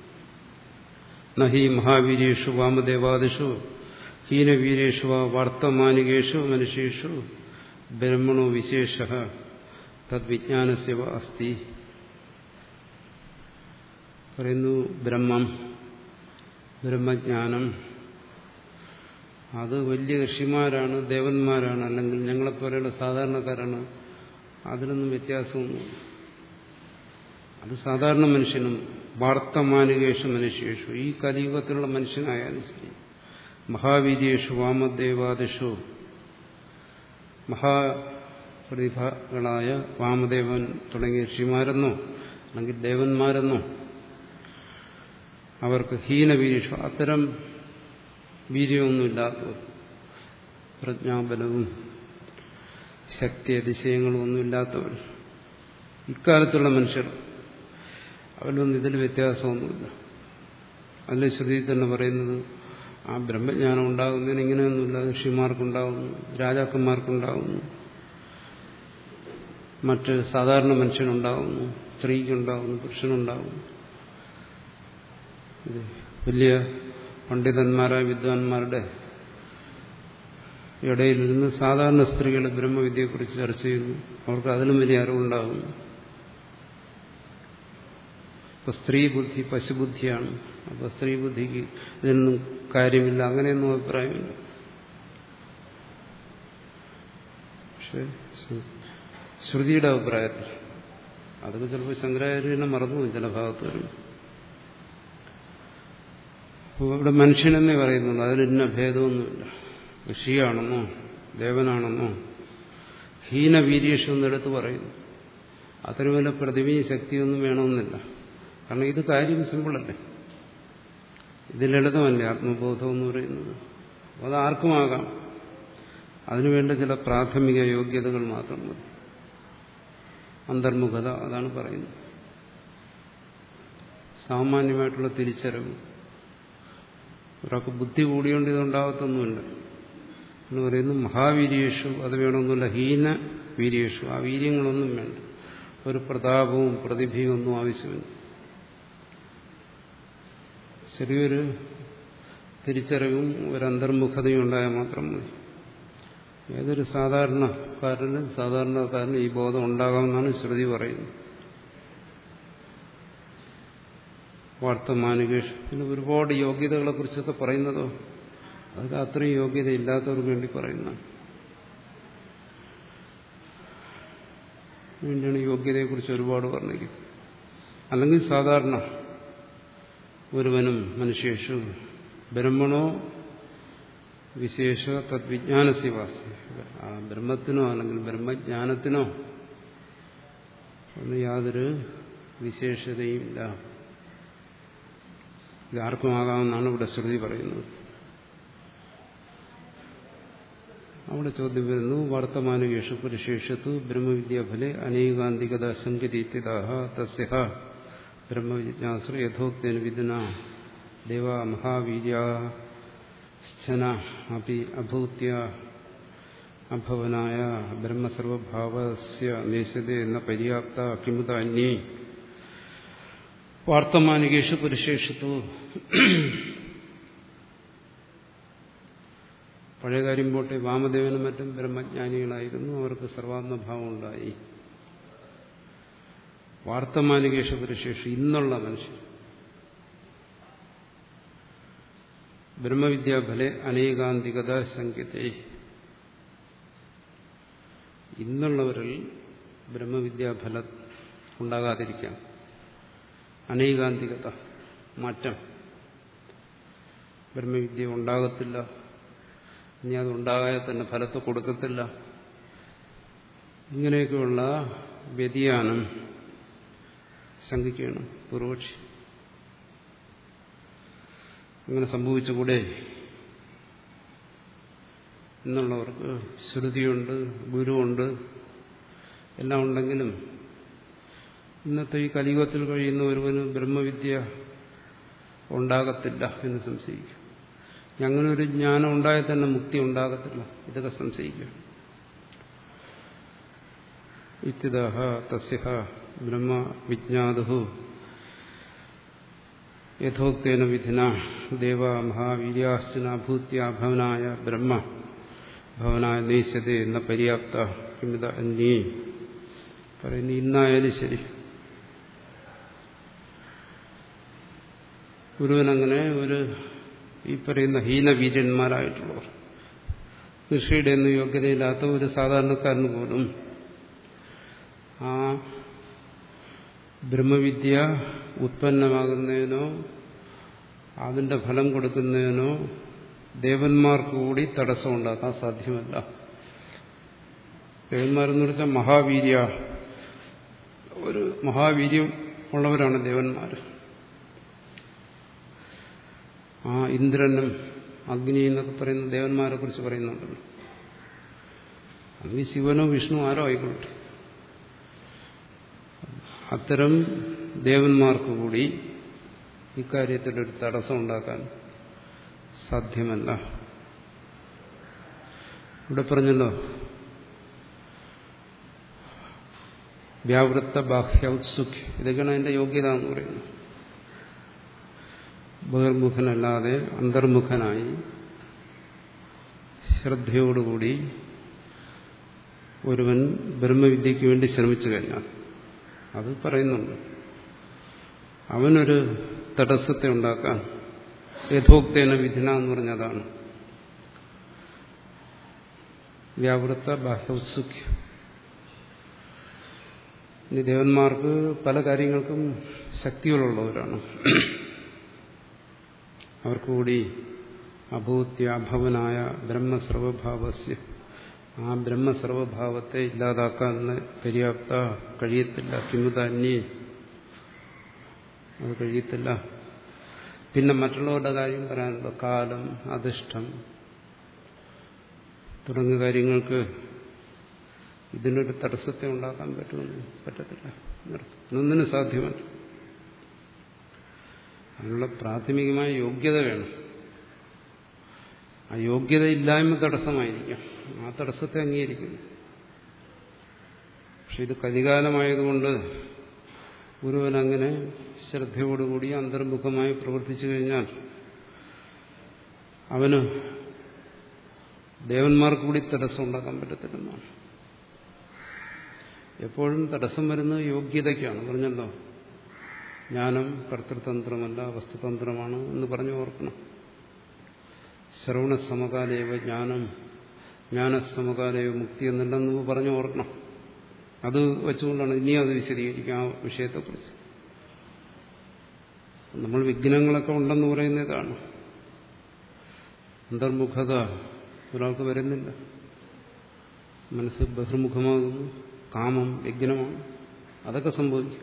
നഹി മഹാവീര്യേഷു വാമദേവാദിഷു ഹീനവീര്യേഷു വർത്തമാനികേഷു മനുഷ്യേഷു ബ്രഹ്മണോ വിശേഷ തദ്വിജ്ഞാനസ്യ അസ്തി. പറയുന്നു, ബ്രഹ്മം, ബ്രഹ്മജ്ഞാനം അത് വലിയ ഋഷിമാരാണ്, ദേവന്മാരാണ്, അല്ലെങ്കിൽ ഞങ്ങളെപ്പോലെയുള്ള സാധാരണക്കാരാണ്, അതിലൊന്നും വ്യത്യാസമൊന്നും. അത് സാധാരണ മനുഷ്യനും വാർത്തമാനികേഷു മനുഷ്യേഷു, ഈ കലിയുഗത്തിലുള്ള മനുഷ്യനായാലും ശരി, മഹാവീര്യേഷു വാമദേവാദിഷു, മഹാപ്രതിഭകളായ വാമദേവൻ തുടങ്ങിയ ഋഷിമാരെന്നോ അല്ലെങ്കിൽ ദേവന്മാരെന്നോ അവർക്ക് ഹീനവീര്യേഷു, അത്തരം വീര്യമൊന്നുമില്ലാത്തവർ, പ്രജ്ഞാബലവും ശക്തി അതിശയങ്ങളും ഒന്നുമില്ലാത്തവർ, ഇക്കാലത്തുള്ള മനുഷ്യർ, അവരൊന്നും ഇതിൽ വ്യത്യാസമൊന്നുമില്ല. അതിൽ ശ്രുതി തന്നെ പറയുന്നത് ആ ബ്രഹ്മജ്ഞാനം ഉണ്ടാകുന്നതിന് ഇങ്ങനെയൊന്നുമില്ല. ഋഷിമാർക്കുണ്ടാകുന്നു, രാജാക്കന്മാർക്കുണ്ടാകുന്നു, മറ്റ് സാധാരണ മനുഷ്യനുണ്ടാകുന്നു, സ്ത്രീക്കുണ്ടാകുന്നു, പുരുഷനുണ്ടാകുന്നു. വലിയ പണ്ഡിതന്മാരായ വിദ്വാൻമാരുടെ ഇടയിലിരുന്ന് സാധാരണ സ്ത്രീകൾ ബ്രഹ്മവിദ്യയെക്കുറിച്ച് ചർച്ച ചെയ്യുന്നു. അവർക്ക് അതിലും വലിയ അറിവുണ്ടാകുന്നു. അപ്പോൾ സ്ത്രീ ബുദ്ധി പശുബുദ്ധിയാണ്. അപ്പോൾ സ്ത്രീ ബുദ്ധിക്ക് ഇതിനൊന്നും കാര്യമില്ല, അങ്ങനെയൊന്നും അഭിപ്രായമില്ല. പക്ഷെ ശ്രുതിയുടെ അഭിപ്രായത്തിൽ അതൊക്കെ ചിലപ്പോൾ ശങ്കരാചാര്യനെ മറന്നു ചില ഭാഗത്ത് വരും. ഇവിടെ മനുഷ്യനെന്നേ പറയുന്നുള്ളൂ, അതിന് ഇന്ന ഭേദമൊന്നുമില്ല. ഋഷിയാണെന്നോ ദേവനാണെന്നോ ഹീനവീര്യേഷു എന്നെടുത്ത് പറയുന്നു. അത്ര വല്ല പ്രതിമയും ശക്തിയൊന്നും വേണമെന്നില്ല. കാരണം ഇത് കാര്യം സിമ്പിളല്ലേ, ഇത് ലളിതമല്ലേ ആത്മബോധം എന്ന് പറയുന്നത്. അത് ആർക്കുമാകാം. അതിനുവേണ്ട ചില പ്രാഥമിക യോഗ്യതകൾ മാത്രം മതി. അന്തർമുഖത, അതാണ് പറയുന്നത്. സാമാന്യമായിട്ടുള്ള തിരിച്ചറിവ്. ഒരാൾക്ക് ബുദ്ധി കൂടിയോണ്ട് ഇതുണ്ടാകത്തൊന്നുമില്ല എന്ന് പറയുന്നു. മഹാവീര്യേഷു അത് വേണമെന്നില്ല, ഹീന വീര്യേഷു ആ വീര്യങ്ങളൊന്നും വേണ്ട. ഒരു പ്രതാപവും പ്രതിഭയും ഒന്നും ആവശ്യമില്ല. ചെറിയൊരു തിരിച്ചറിവും ഒരു അന്തർമുഖതയും ഉണ്ടായാൽ മാത്രം മതി. ഏതൊരു സാധാരണക്കാരന് സാധാരണക്കാരന് ഈ ബോധം ഉണ്ടാകാമെന്നാണ് ശ്രുതി പറയുന്നത്. വാർത്തമാനികേഷ് പിന്നെ ഒരുപാട് യോഗ്യതകളെ കുറിച്ചൊക്കെ പറയുന്നതോ അതൊക്കെ അത്രയും യോഗ്യത ഇല്ലാത്തവർക്ക് വേണ്ടി പറയുന്ന വേണ്ടിയാണ് യോഗ്യതയെക്കുറിച്ച് ഒരുപാട് പറഞ്ഞിരിക്കുന്നത്. അല്ലെങ്കിൽ സാധാരണ ഒരുവനും മനുഷ്യേഷു ബ്രഹ്മണോ വിശേഷ തദ്വിജ്ഞാനസിവാസി ആ ബ്രഹ്മത്തിനോ അല്ലെങ്കിൽ ബ്രഹ്മജ്ഞാനത്തിനോ ഒന്നും യാതൊരു വിശേഷതയും ഇല്ല. ഇതാർക്കുമാകാമെന്നാണ് ഇവിടെ ശ്രുതി പറയുന്നത്. അവിടെ ചോദ്യം വരുന്നു, വർത്തമാനേഷു പുരുഷേഷത്തു ബ്രഹ്മവിദ്യാഫലെ അനേകാന്തികത സങ്കരീത്യതാഹ തസ്യഃ ബ്രഹ്മവിജ്ഞാസു യഥോക്തേന വിദുന ദേവ മഹാവീര്യാശ്ചന അപി അഭൂത്യ അഭവനായ ബ്രഹ്മസർവഭാവസ്യ നേശതേ എന്ന പര്യാപ്ത കിമുത അന്യേ വാർത്തമാനികേഷു പുരുഷേഷത്തു. പഴയ കാര്യം പോട്ടെ, വാമദേവനും മറ്റും ബ്രഹ്മജ്ഞാനികളായിരുന്നു, അവർക്ക് സർവാത്മഭാവം ഉണ്ടായി. വാർത്തമാനികേഷു പുരുഷേഷു ഇന്നുള്ള മനുഷ്യർ ബ്രഹ്മവിദ്യാഫലെ അനേകാന്തികത ശങ്കിതേ ഇന്നുള്ളവരിൽ ബ്രഹ്മവിദ്യാഫലം ഉണ്ടാകാതിരിക്കാം. അനേകാന്തികത മാറ്റം, ബ്രഹ്മവിദ്യ ഉണ്ടാകത്തില്ല, ഇനി അതുണ്ടാകാതെ തന്നെ ഫലത്തെ കൊടുക്കത്തില്ല, ഇങ്ങനെയൊക്കെയുള്ള വ്യതിയാനം ശങ്കിക്കണം പൂർവക്ഷി. അങ്ങനെ സംഭവിച്ചുകൂടെ എന്നുള്ളവർക്ക് ശ്രുതിയുണ്ട്, ഗുരുവുണ്ട്, എല്ലാം ഉണ്ടെങ്കിലും ഇന്നത്തെ ഈ കലിയുഗത്തിൽ കഴിയുന്ന ഒരുവന് ബ്രഹ്മവിദ്യ ഉണ്ടാകത്തില്ല എന്ന് സംശയിക്കും. അങ്ങനെ ഒരു ജ്ഞാനം ഉണ്ടായാൽ തന്നെ മുക്തി ഉണ്ടാകത്തില്ല, ഇതൊക്കെ സംശയിക്കുക. ഇത്യതഃ തസ്യഃ ബ്രഹ്മവിജ്ഞാതുഃ യഥോക്തേന വിധിന ദേവ മഹാവീര്യാശ്ചന ഭൂത്യ ഭവനായ ബ്രഹ്മ ഭവനായ നേശ്യതേ എന്ന പര്യാപ്ത കിമിത അന്യേ പറയുന്നു. ഇന്നായാലും ശരി, ഗുരുവനങ്ങനെ ഒരു ഈ പറയുന്ന ഹീനവീര്യന്മാരായിട്ടുള്ളവർ, ഋഷിയുടെ ഒന്നും യോഗ്യതയില്ലാത്ത ഒരു സാധാരണക്കാരന് പോലും ആ ബ്രഹ്മവിദ്യ ഉത്പന്നമാകുന്നതിനോ അതിന്റെ ഫലം കൊടുക്കുന്നതിനോ ദേവന്മാർക്ക് കൂടി തടസ്സം ഉണ്ടാക്കാൻ സാധ്യമല്ല. ദേവന്മാരെന്ന് വെച്ചാൽ മഹാവീര്യ, ഒരു മഹാവീര്യം ഉള്ളവരാണ് ദേവന്മാർ. ആ ഇന്ദ്രനും അഗ്നി എന്നൊക്കെ പറയുന്ന ദേവന്മാരെ കുറിച്ച് പറയുന്നുണ്ടല്ലോ. അല്ലെങ്കിൽ ശിവനോ വിഷ്ണു ആരോ ആയിക്കോട്ടെ, അത്തരം ദേവന്മാർക്ക് കൂടി ഇക്കാര്യത്തിലൊരു തടസ്സം ഉണ്ടാക്കാൻ സാധ്യമല്ല. ഇവിടെ പറഞ്ഞല്ലോ, വ്യാവൃത്ത ബാഹ്യൗത്സുഖ്യം, ഇതൊക്കെയാണ് അതിന്റെ യോഗ്യത എന്ന് പറയുന്നത്. ബഹിർമുഖനല്ലാതെ അന്തർമുഖനായി ശ്രദ്ധയോടുകൂടി ഒരുവൻ ബ്രഹ്മവിദ്യയ്ക്ക് വേണ്ടി ശ്രമിച്ചു കഴിഞ്ഞാൽ, അത് പറയുന്നുണ്ട്, അവനൊരു തടസ്സത്തെ ഉണ്ടാക്കാൻ യഥോക്തേന വിധിന എന്ന് പറഞ്ഞതാണ് വ്യാവൃത്ത ബാഹ്യൗത്സുഖ്യം. ഇനി ദേവന്മാർക്ക് പല കാര്യങ്ങൾക്കും ശക്തികളുള്ളവരാണ്. അവർക്ക് കൂടി അഭൂത്യ അഭവനായ ബ്രഹ്മസർവഭാവസ്യ ആ ബ്രഹ്മസർവഭാവത്തെ ഇല്ലാതാക്കാൻ പര്യാപ്ത കഴിയത്തില്ല. കിമുത അന്യേ അത് കഴിയത്തില്ല. പിന്നെ മറ്റുള്ളവരുടെ കാര്യം പറയാനുണ്ടോ? കാലം, അധിഷ്ഠം തുടങ്ങിയ കാര്യങ്ങൾക്ക് ഇതിനൊരു തടസ്സത്തെ ഉണ്ടാക്കാൻ പറ്റുമെന്ന് പറ്റത്തില്ല. ഒന്നിനും സാധ്യമല്ല. അതിനുള്ള പ്രാഥമികമായ യോഗ്യത വേണം. ആ യോഗ്യത ഇല്ലായ്മ തടസ്സമായിരിക്കാം. ആ തടസ്സത്തെ അംഗീകരിക്കുന്നു. പക്ഷെ ഇത് കലികാലമായതുകൊണ്ട് ഗുരുവനങ്ങനെ ശ്രദ്ധയോടുകൂടി അന്തർമുഖമായി പ്രവർത്തിച്ചു കഴിഞ്ഞാൽ അവന് ദേവന്മാർക്ക് കൂടി തടസ്സം ഉണ്ടാക്കാൻ പറ്റത്തില്ലെന്നാണ്. എപ്പോഴും തടസ്സം വരുന്നത് യോഗ്യതയ്ക്കാണ്. പറഞ്ഞല്ലോ, ജ്ഞാനം കർത്തൃതന്ത്രമല്ല വസ്തുതന്ത്രമാണ് എന്ന് പറഞ്ഞു ഓർക്കണം. ശ്രവണസമകാലേവ ജ്ഞാനം, ജ്ഞാനസമകാലേവ മുക്തി എന്നുണ്ടെന്ന് പറഞ്ഞു ഓർക്കണം. അത് വെച്ചുകൊണ്ടാണ് ഇനിയും അത് വിശദീകരിക്കുക ആ വിഷയത്തെക്കുറിച്ച്. നമ്മൾ വിഘ്നങ്ങളൊക്കെ ഉണ്ടെന്ന് പറയുന്ന ഇതാണ്. അന്തർമുഖത ഒരാൾക്ക് വരുന്നില്ല. മനസ്സ് ബഹിർമുഖമാകുന്നു. കാമം വിഘ്നമാണ്. അതൊക്കെ സംഭവിക്കും.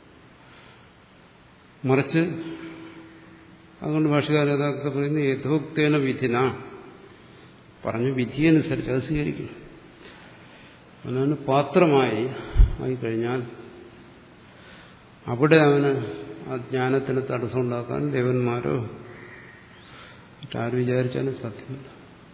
മറിച്ച് അതുകൊണ്ട് ഭാഷകാരൻ യഥാർത്ഥ പറയുന്നത് യഥോക്തേന വിധിന പറഞ്ഞു വിധിയനുസരിച്ച് അത് സ്വീകരിക്കണം. അവനവന് പാത്രമായി ആയിക്കഴിഞ്ഞാൽ അവിടെ അവന് ആ ജ്ഞാനത്തിന് തടസ്സമുണ്ടാക്കാൻ ദേവന്മാരോ മറ്റാരും വിചാരിച്ചാലും സാധ്യമല്ല.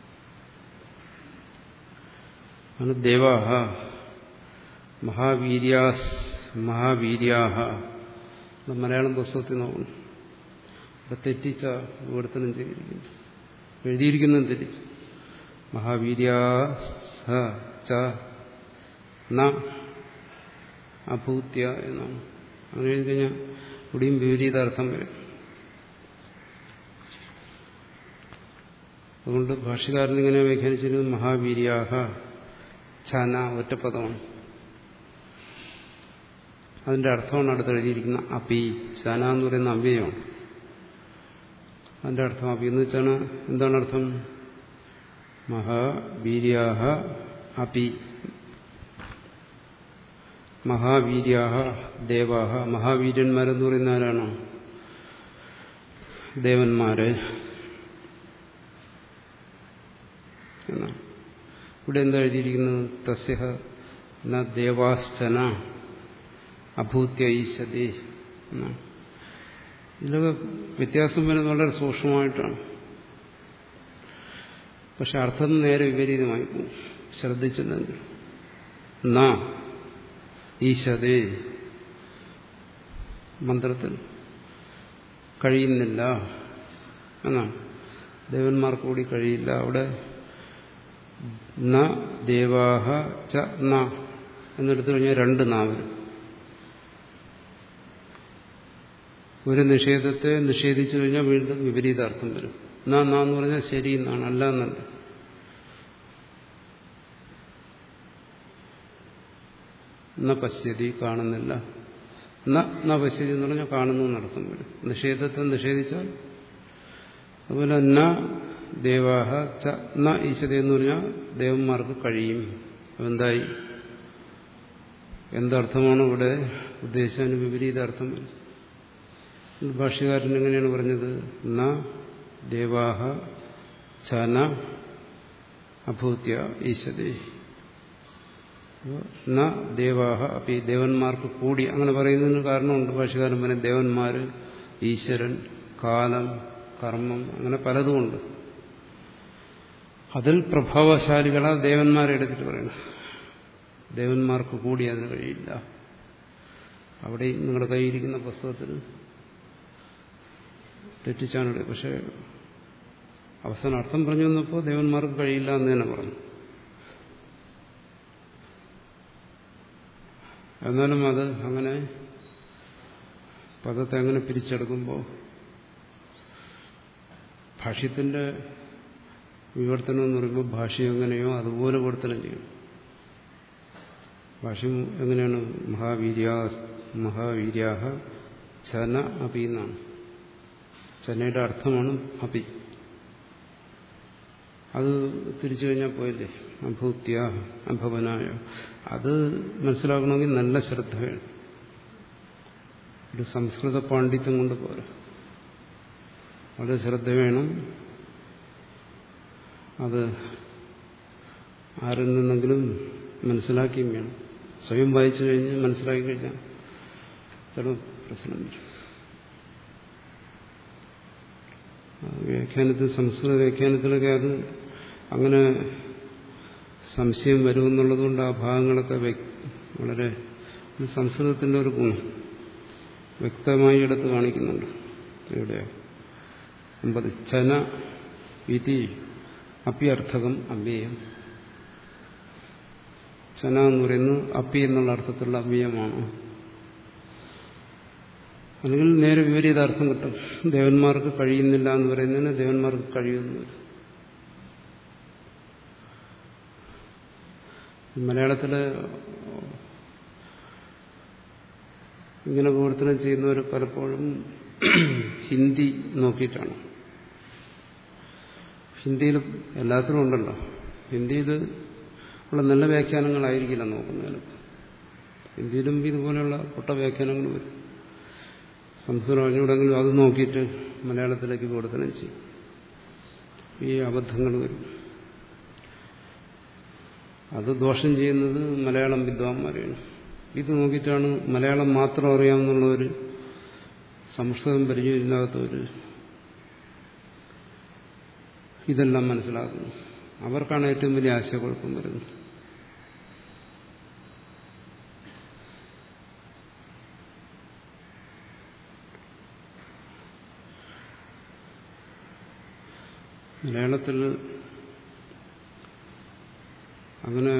അവന് ദേവാഹ മഹാവീര്യാസ് മഹാവീര്യാഹ മലയാളം പുസ്തകത്തിൽ നോക്കണം. ഇവിടെ തെറ്റിച്ച വിവർത്തനം ചെയ്തിരിക്കുന്നു. എഴുതിയിരിക്കുന്നത് തെറ്റിച്ച് മഹാവീര്യാസ് ച ന അഭൂത്യ എന്നാണ്. അങ്ങനെ എഴുതി കഴിഞ്ഞാൽ ഇവിടെയും വിപരീതാർത്ഥം വരും. അതുകൊണ്ട് ഭാഷ്യകാരൻ ഇങ്ങനെ വ്യാഖ്യാനിച്ചിരുന്നത് മഹാവീര്യാഹ ഛന ഒറ്റപ്പദമാണ്. അതിന്റെ അർത്ഥമാണ് അടുത്ത് എഴുതിയിരിക്കുന്ന അപി. ഛന എന്ന് പറയുന്ന അവ്യയമാണ്. അതിന്റെ അർത്ഥം അപി എന്ന് വെച്ചാണ് എന്താണ് അർത്ഥം? മഹാവീര്യാഹ അപി മഹാവീര്യാഹ ദേവാഹ. മഹാവീര്യന്മാരെന്ന് പറയുന്ന ആരാണ്? ദേവന്മാര് എന്നാണ്. ഇവിടെ എന്താ എഴുതിയിരിക്കുന്നത്? തസ്യഹ ന ദേവാശ്ചന അഭൂത്യ ഈശതി എന്നാണ്. ഇതിലൊക്കെ വ്യത്യാസം വരുന്നത് വളരെ സൂക്ഷ്മമായിട്ടാണ്. പക്ഷെ അർത്ഥം നേരെ വിപരീതമായി പോകും ശ്രദ്ധിച്ചില്ലെങ്കിൽ. ന ഈശതേ മന്ത്രത്തിൽ കഴിയുന്നില്ല എന്നാണ്. ദേവന്മാർക്ക് കൂടി കഴിയില്ല. അവിടെ ന ദേവാഹ ച ന എന്നെടുത്തു കഴിഞ്ഞാൽ രണ്ട് നാ വരും. ഒരു നിഷേധത്തെ നിഷേധിച്ചു കഴിഞ്ഞാൽ വീണ്ടും വിപരീതാർത്ഥം വരും. ന ന എന്ന് പറഞ്ഞാൽ ശരി എന്നാണ്, അല്ല എന്നല്ല. ന പശ്യതി കാണുന്നില്ല. ന പശ്യതി എന്ന് പറഞ്ഞാൽ കാണുന്നു എന്നർത്ഥം വരും. നിഷേധത്തെ നിഷേധിച്ചാൽ അതുപോലെ ന ദേവാഹ ച ന ഈശത എന്ന് പറഞ്ഞാൽ ദേവന്മാർക്ക് കഴിയും. എന്തായി? എന്തർത്ഥമാണ് ഇവിടെ ഉദ്ദേശിച്ചതിന് വിപരീതാർത്ഥം വരും. ഭാഷ്യകാരൻ എങ്ങനെയാണ് പറഞ്ഞത്? ന ദേവാഹ ച ന അഭൂത്യ ഈശതേ ന ദേവാഹ അപ്പി ദേവന്മാർക്ക് കൂടി. അങ്ങനെ പറയുന്നതിന് കാരണമുണ്ട്. ഭാഷ്യകാരൻ പറഞ്ഞ ദേവന്മാര്, ഈശ്വരൻ, കാലം, കർമ്മം, അങ്ങനെ പലതുമുണ്ട്. അതിൽ പ്രഭാവശാലികളാ ദേവന്മാരെ എടുത്തിട്ട് പറയണം. ദേവന്മാർക്ക് കൂടി അതിന് കഴിയില്ല. അവിടെ നിങ്ങളുടെ കയ്യിരിക്കുന്ന പുസ്തകത്തിൽ തെറ്റിച്ചാണ്. പക്ഷെ അവസാനം അർത്ഥം പറഞ്ഞു വന്നപ്പോൾ ദേവന്മാർക്ക് കഴിയില്ല എന്ന് തന്നെ പറഞ്ഞു. എന്നാലും അത് അങ്ങനെ പദത്തെ അങ്ങനെ പിരിച്ചെടുക്കുമ്പോൾ ഭാഷ്യത്തിന്റെ വിവർത്തനം എന്ന് പറയുമ്പോൾ ഭാഷ്യം എങ്ങനെയോ അതുപോലെ വിവർത്തനം ചെയ്യും. ഭാഷ്യം എങ്ങനെയാണ്? മഹാവീര്യാ മഹാവീര്യാഹ ചന അപി എന്നാണ്. ചനയുടെ അർത്ഥമാണ് അപി. അത് തിരിച്ചു കഴിഞ്ഞാൽ പോയില്ലേ? അഭൂത്യ അഭവനായ. അത് മനസ്സിലാക്കണമെങ്കിൽ നല്ല ശ്രദ്ധ വേണം. ഒരു സംസ്കൃത പാണ്ഡിത്യം കൊണ്ട് പോരാ, വളരെ ശ്രദ്ധ വേണം. അത് ആരിൽ നിന്നെങ്കിലും മനസ്സിലാക്കിയും വേണം. സ്വയം വായിച്ചു കഴിഞ്ഞ് മനസ്സിലാക്കി കഴിഞ്ഞാൽ ചില പ്രശ്നം വരും. വ്യാഖ്യാനത്തിൽ, സംസ്കൃത വ്യാഖ്യാനത്തിലൊക്കെ അത് അങ്ങനെ സംശയം വരുമെന്നുള്ളതുകൊണ്ട് ആ ഭാഗങ്ങളൊക്കെ വളരെ സംസ്കൃതത്തിൻ്റെ ഒരു ഗുണം വ്യക്തമായി എടുത്ത് കാണിക്കുന്നുണ്ട്. ഇവിടെ ഒമ്പത് ചന ഇതി അപ്യർത്ഥകം അവ്യയം. ചന എന്ന് പറയുന്നത് അപ്പി എന്നുള്ള അർത്ഥത്തിലുള്ള അവ്യയമാണ്. അല്ലെങ്കിൽ നേരെ വിപരീത അർത്ഥം കിട്ടും. ദേവന്മാർക്ക് കഴിയുന്നില്ല എന്ന് പറയുന്നതിന് ദേവന്മാർക്ക് കഴിയുന്നു. മലയാളത്തില് ഇങ്ങനെ പ്രവർത്തനം ചെയ്യുന്നവർ പലപ്പോഴും ഹിന്ദി നോക്കിയിട്ടാണ്. ഹിന്ദിയിൽ എല്ലാത്തിനും ഉണ്ടല്ലോ. ഹിന്ദിയിൽ ഉള്ള നല്ല വ്യാഖ്യാനങ്ങളായിരിക്കില്ല നോക്കുന്നതിന്. ഹിന്ദിയിലും ഇതുപോലെയുള്ള പൊട്ട വ്യാഖ്യാനങ്ങൾ വരും. സംസ്കൃതം അറിഞ്ഞുകൂടെങ്കിലും അത് നോക്കിയിട്ട് മലയാളത്തിലേക്ക് പ്രവർത്തനം ചെയ്യും. ഈ അബദ്ധങ്ങൾ വരും. അത് ദോഷം ചെയ്യുന്നത് മലയാളം വിദ്വാൻമാരെയാണ്. ഇത് നോക്കിയിട്ടാണ് മലയാളം മാത്രം അറിയാമെന്നുള്ളവർ, സംസ്കൃതം പരിചയമില്ലാത്തവർ ഇതെല്ലാം മനസ്സിലാക്കുന്നു. അവർക്കാണ് ഏറ്റവും വലിയ ആശയക്കുഴപ്പം വരുന്നത്. മലയാളത്തിൽ അങ്ങനെ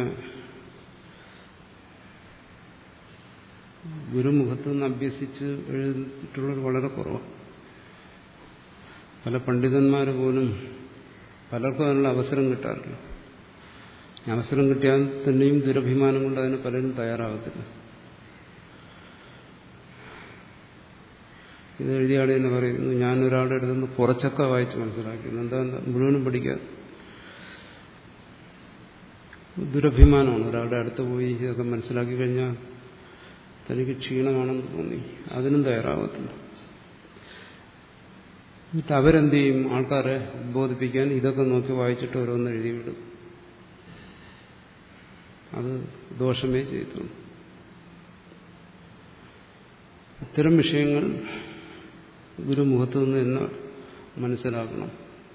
ഗുരുമുഖത്ത് നിന്ന് അഭ്യസിച്ച് എഴുതിയിട്ടുള്ളവർ വളരെ കുറവാണ്. പല പണ്ഡിതന്മാർ പോലും പലർക്കും അതിനുള്ള അവസരം കിട്ടാറില്ല. അവസരം കിട്ടിയാൽ തന്നെയും ദുരഭിമാനം കൊണ്ട് അതിന് പലരും തയ്യാറാകത്തില്ല. ഇത് എഴുതിയാളെ എന്ന് പറയുന്നു, ഞാൻ ഒരാളുടെ അടുത്ത് നിന്ന് കുറച്ചൊക്കെ വായിച്ച് മനസ്സിലാക്കുന്നു. എന്താ മുഴുവനും പഠിക്കാതെ. ദുരഭിമാനമാണ്. ഒരാളുടെ അടുത്ത് പോയി ഇതൊക്കെ മനസ്സിലാക്കി കഴിഞ്ഞാൽ തനിക്ക് ക്ഷീണമാണെന്ന് തോന്നി അതിനും തയ്യാറാകത്തില്ല. എന്നിട്ട് അവരെന്ത് ചെയ്യും? ആൾക്കാരെ ഉദ്ബോധിപ്പിക്കാൻ ഇതൊക്കെ നോക്കി വായിച്ചിട്ട് ഓരോന്ന് എഴുതിവിടും. അത് ദോഷമേ ചെയ്തുള്ളൂ. ഇത്തരം വിഷയങ്ങൾ ഗുരുമുഖത്ത് നിന്ന് എന്ന് മനസ്സിലാക്കണം.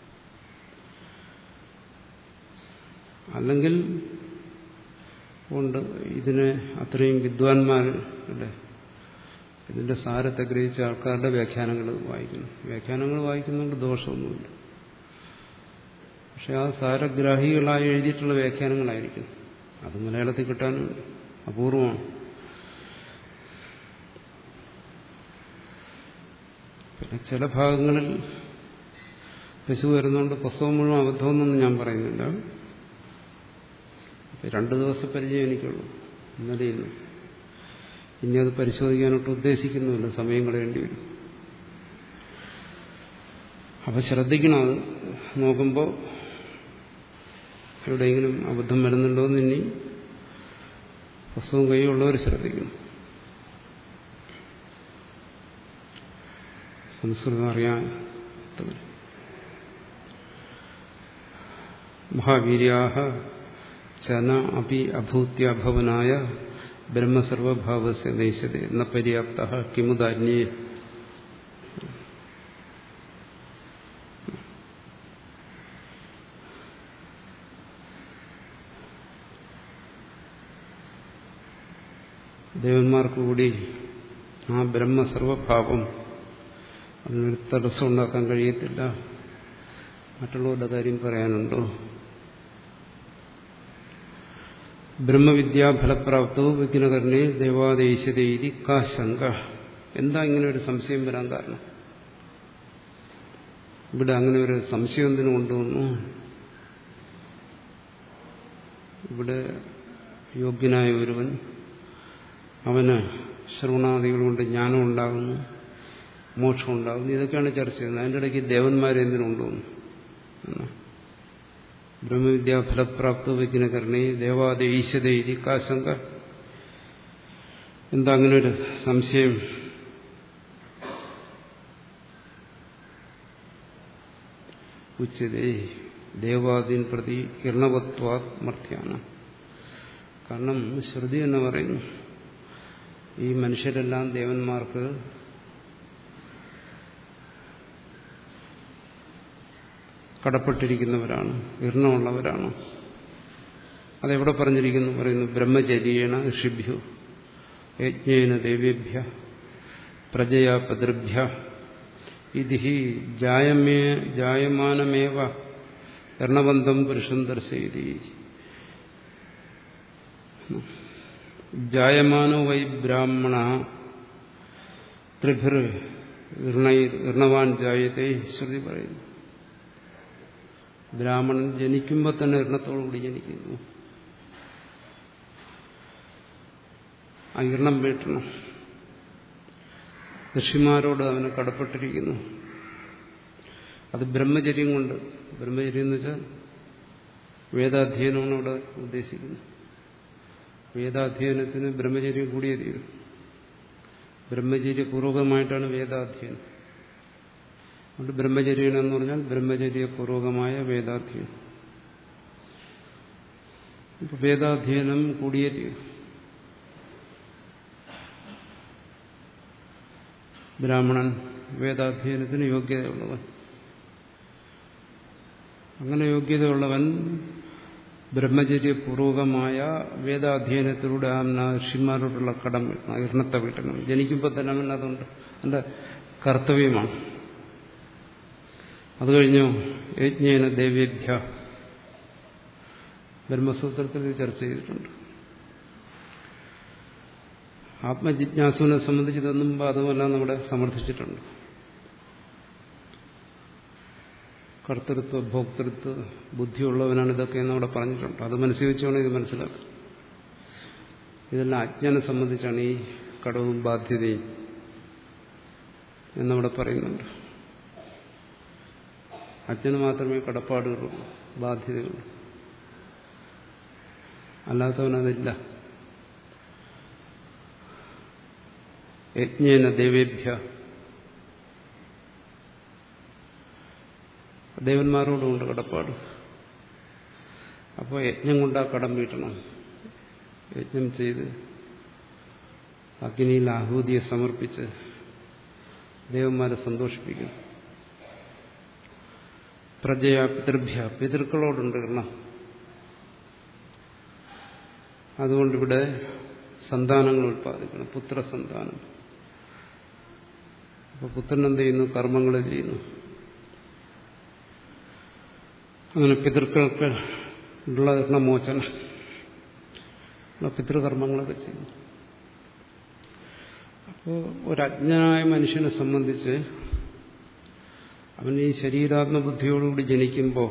അല്ലെങ്കിൽ കൊണ്ട് ഇതിനെ അത്രയും വിദ്വാൻമാരുടെ ഇതിന്റെ സാരത്തെ ഗ്രഹിച്ച ആൾക്കാരുടെ വ്യാഖ്യാനങ്ങൾ വായിക്കുന്നു. വ്യാഖ്യാനങ്ങൾ വായിക്കുന്നതുകൊണ്ട് ദോഷമൊന്നുമില്ല. പക്ഷെ ആ സാരഗ്രാഹികളായി എഴുതിയിട്ടുള്ള വ്യാഖ്യാനങ്ങളായിരിക്കും. അത് മലയാളത്തിൽ കിട്ടാനും അപൂർവമാണ്. പിന്നെ ചില ഭാഗങ്ങളിൽ പശു വരുന്നതുകൊണ്ട് പുസ്തകം മുഴുവൻ അബദ്ധമെന്നൊന്നും ഞാൻ പറയുന്നില്ല. രണ്ടു ദിവസം പരിചയം എനിക്കുള്ളൂ, ഇന്നലെ ഇന്ന്. ഇനി അത് പരിശോധിക്കാനോട്ട് ഉദ്ദേശിക്കുന്നുമില്ല, സമയം കളയേണ്ടി വരും. അപ്പൊ ശ്രദ്ധിക്കണം. അത് നോക്കുമ്പോൾ എവിടെയെങ്കിലും അബദ്ധം വരുന്നുണ്ടോ എന്ന് ഇനി പുസ്തകം കൈയുള്ളവർ ശ്രദ്ധിക്കണം. സംസ്കൃതം അറിയാത്തവർ. മഹാവീര്യാഹ ചന അപി അഭൂത്യ ഭവനായ ബ്രഹ്മസർവഭാവസ്യ ദേശത്തെ ന പര്യാപ്തഃ കിമുദാന്യേ. ദേവന്മാർക്ക് കൂടി ആ ബ്രഹ്മസർവഭാവം അതിനൊരു തടസ്സം ഉണ്ടാക്കാൻ കഴിയത്തില്ല. മറ്റുള്ളവരുടെ കാര്യം പറയാനുണ്ടോ? ബ്രഹ്മവിദ്യാഫലപ്രാപ്തോ വിഘ്നകർണേ ദേവാദേശതേരി കാ ശങ്ക. എന്താ ഇങ്ങനെ ഒരു സംശയം വരാൻ കാരണം? ഇവിടെ അങ്ങനെ ഒരു സംശയം എന്തിനു കൊണ്ടുവന്നു? ഇവിടെ യോഗ്യനായ ഒരുവൻ, അവന് ശ്രവണാദികൾ കൊണ്ട് ജ്ഞാനം ഉണ്ടാകുന്നു, മോക്ഷം ഉണ്ടാകുന്നു, ഇതൊക്കെയാണ് ചർച്ച ചെയ്യുന്നത്. അതിൻ്റെ ഇടയ്ക്ക് ദേവന്മാരെ എന്തിനുകൊണ്ടുവന്നു? ബ്രഹ്മവിദ്യാ ഫലപ്രാപ്ത വിഘ്നകരണി ദേവാദി ഈശ്വര ഇതി കാശങ്ക. എന്താ അങ്ങനെ ഒരു സംശയം? ഉച്ചതേ ദേവാദീൻ പ്രതി കിരണവത്വാത്മർത്യാണ്. കാരണം ശ്രുതി എന്ന് പറയുന്നു, ഈ മനുഷ്യരെല്ലാം ദേവന്മാർക്ക് കടപ്പെട്ടിരിക്കുന്നവരാണ്, കിരണമുള്ളവരാണ്. അതെവിടെ പറഞ്ഞിരിക്കുന്നു? പറയുന്നു ബ്രഹ്മചര്യേണ ഋഷിഭ്യോ യജ്ഞേന ദേവേഭ്യ പ്രജയാ പിതൃഭ്യ ഇതി ജായമേ ജായമാനമേവ കർണവന്തം പുരുഷം ദർശയതി. ജായമാനോ വൈ ബ്രാഹ്മണ ത്രിഭിർ ഇർണവാൻ ജായത്തെ ശ്രുതി പറയുന്നു. ബ്രാഹ്മണൻ ജനിക്കുമ്പോൾ തന്നെ ഇർണത്തോടുകൂടി ജനിക്കുന്നു. ആ ഇർണം വീട്ടണം. ഋഷിമാരോട് അവന് കടപ്പെട്ടിരിക്കുന്നു. അത് ബ്രഹ്മചര്യം കൊണ്ട്. ബ്രഹ്മചര്യം എന്ന് വെച്ചാൽ വേദാധ്യയനമാണ് ഇവിടെ ഉദ്ദേശിക്കുന്നത്. വേദാധ്യയനത്തിന് ബ്രഹ്മചര്യം കൂടിയേ തീരും. ബ്രഹ്മചര്യപൂർവകമായിട്ടാണ് വേദാധ്യയനം. അതുകൊണ്ട് ബ്രഹ്മചര്യം എന്ന് പറഞ്ഞാൽ ബ്രഹ്മചര്യപൂർവകമായ വേദാധ്യയനം. ഇപ്പൊ വേദാധ്യയനം കൂടിയേ തീരും. ബ്രാഹ്മണൻ വേദാധ്യയനത്തിന് യോഗ്യതയുള്ളവൻ. അങ്ങനെ യോഗ്യതയുള്ളവൻ ബ്രഹ്മചര്യപൂർവകമായ വേദാധ്യയനത്തിലൂടെ അവൻ ഋഷിമാരോടുള്ള കടം ഇർണത്തെ വീട്ടണം. ജനിക്കുമ്പോൾ തന്നെ അവൻ അതുകൊണ്ട് അവന്റെ കർത്തവ്യമാണ്. അത് കഴിഞ്ഞു യജ്ഞേന ദേവേഭ്യ, ബ്രഹ്മസൂത്രത്തിൽ ചർച്ച ചെയ്തിട്ടുണ്ട്. ആത്മജിജ്ഞാസുവിനെ സംബന്ധിച്ച് ഇതൊന്നും അതുമെല്ലാം നമ്മുടെ സമർത്ഥിച്ചിട്ടുണ്ട്. കർത്തൃത്വ ഭോക്തൃത്വ ബുദ്ധിയുള്ളവനാണ് ഇതൊക്കെ എന്നവിടെ പറഞ്ഞിട്ടുണ്ട്. അത് മനസ്സിൽ വെച്ചുകൊണ്ട് ഇത് മനസ്സിലാക്കുക. ഇതെല്ലാം അജ്ഞനെ സംബന്ധിച്ചാണ് ഈ കടവും ബാധ്യതയും എന്നവിടെ പറയുന്നുണ്ട്. അജ്ഞന് മാത്രമേ കടപ്പാടുകളുള്ളൂ, ബാധ്യതയുള്ളൂ. അല്ലാത്തവനതില്ല. യജ്ഞേന ദേവേഭ്യ, ദേവന്മാരോടുമുണ്ട് കടപ്പാട്. അപ്പോൾ യജ്ഞം കൊണ്ട് ആ കടം വീട്ടണം. യജ്ഞം ചെയ്ത് അഗ്നിയിൽ ആഹൂതിയെ സമർപ്പിച്ച് ദേവന്മാരെ സന്തോഷിപ്പിക്കും. പ്രജയ പിതൃഭ്യ, പിതൃക്കളോടുണ്ട് കാരണം. അതുകൊണ്ടിവിടെ സന്താനങ്ങൾ ഉത്പാദിക്കണം, പുത്രസന്താനം. അപ്പോൾ പുത്രൻ എന്ത് ചെയ്യുന്നു? കർമ്മങ്ങൾ ചെയ്യുന്നു. അങ്ങനെ പിതൃക്കൾക്ക് ഉള്ള ഋണമോചനം, പിതൃകർമ്മങ്ങളൊക്കെ ചെയ്യുന്നു. അപ്പോൾ ഒരജ്ഞനായ മനുഷ്യനെ സംബന്ധിച്ച് അവൻ ഈ ശരീരാത്മബുദ്ധിയോടുകൂടി ജനിക്കുമ്പോൾ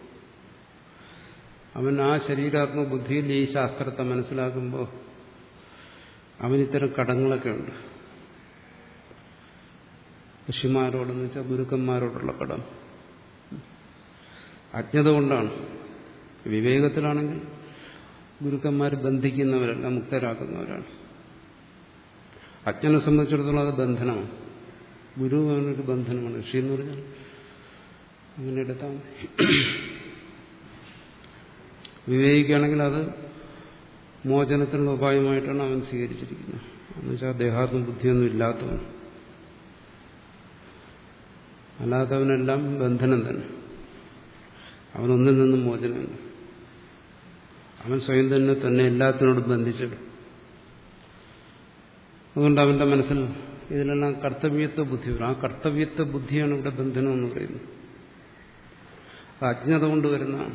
അവൻ ആ ശരീരാത്മബുദ്ധിയിൽ ഈ ശാസ്ത്രത്തെ മനസ്സിലാക്കുമ്പോൾ അവനിത്തരം കടങ്ങളൊക്കെ ഉണ്ട്. ഋഷിമാരോടെന്ന് വെച്ചാൽ ഗുരുക്കന്മാരോടുള്ള കടം അജ്ഞത കൊണ്ടാണ്. വിവേകത്തിലാണെങ്കിൽ ഗുരുക്കന്മാർ ബന്ധിക്കുന്നവരല്ല, മുക്തരാക്കുന്നവരാണ്. അജ്ഞനെ സംബന്ധിച്ചിടത്തോളം അത് ബന്ധനമാണ്. ഗുരു അവനൊരു ബന്ധനമാണ്. ഋഷി എന്ന് പറഞ്ഞാൽ അങ്ങനെ എടുത്താൽ വിവേകിക്കുകയാണെങ്കിൽ അത് മോചനത്തിനുള്ള ഉപായമായിട്ടാണ് അവൻ സ്വീകരിച്ചിരിക്കുന്നത്. എന്നുവെച്ചാൽ ദേഹാത്മ ബുദ്ധിയൊന്നും ഇല്ലാത്തവൻ. അല്ലാത്തവനെല്ലാം ബന്ധനം തന്നെ. അവനൊന്നിൽ നിന്നും മോചനമില്ല. അവൻ സ്വയം തന്നെ തന്നെ എല്ലാത്തിനോടും ബന്ധിച്ചിടും. അതുകൊണ്ട് അവന്റെ മനസ്സിൽ ഇതിലെല്ലാം കർത്തവ്യത്വ ബുദ്ധി വരും. ആ കർത്തവ്യത്വ ബുദ്ധിയാണ് ഇവിടെ ബന്ധനം എന്ന് പറയുന്നത്. അത് അജ്ഞത കൊണ്ട് വരുന്നതാണ്.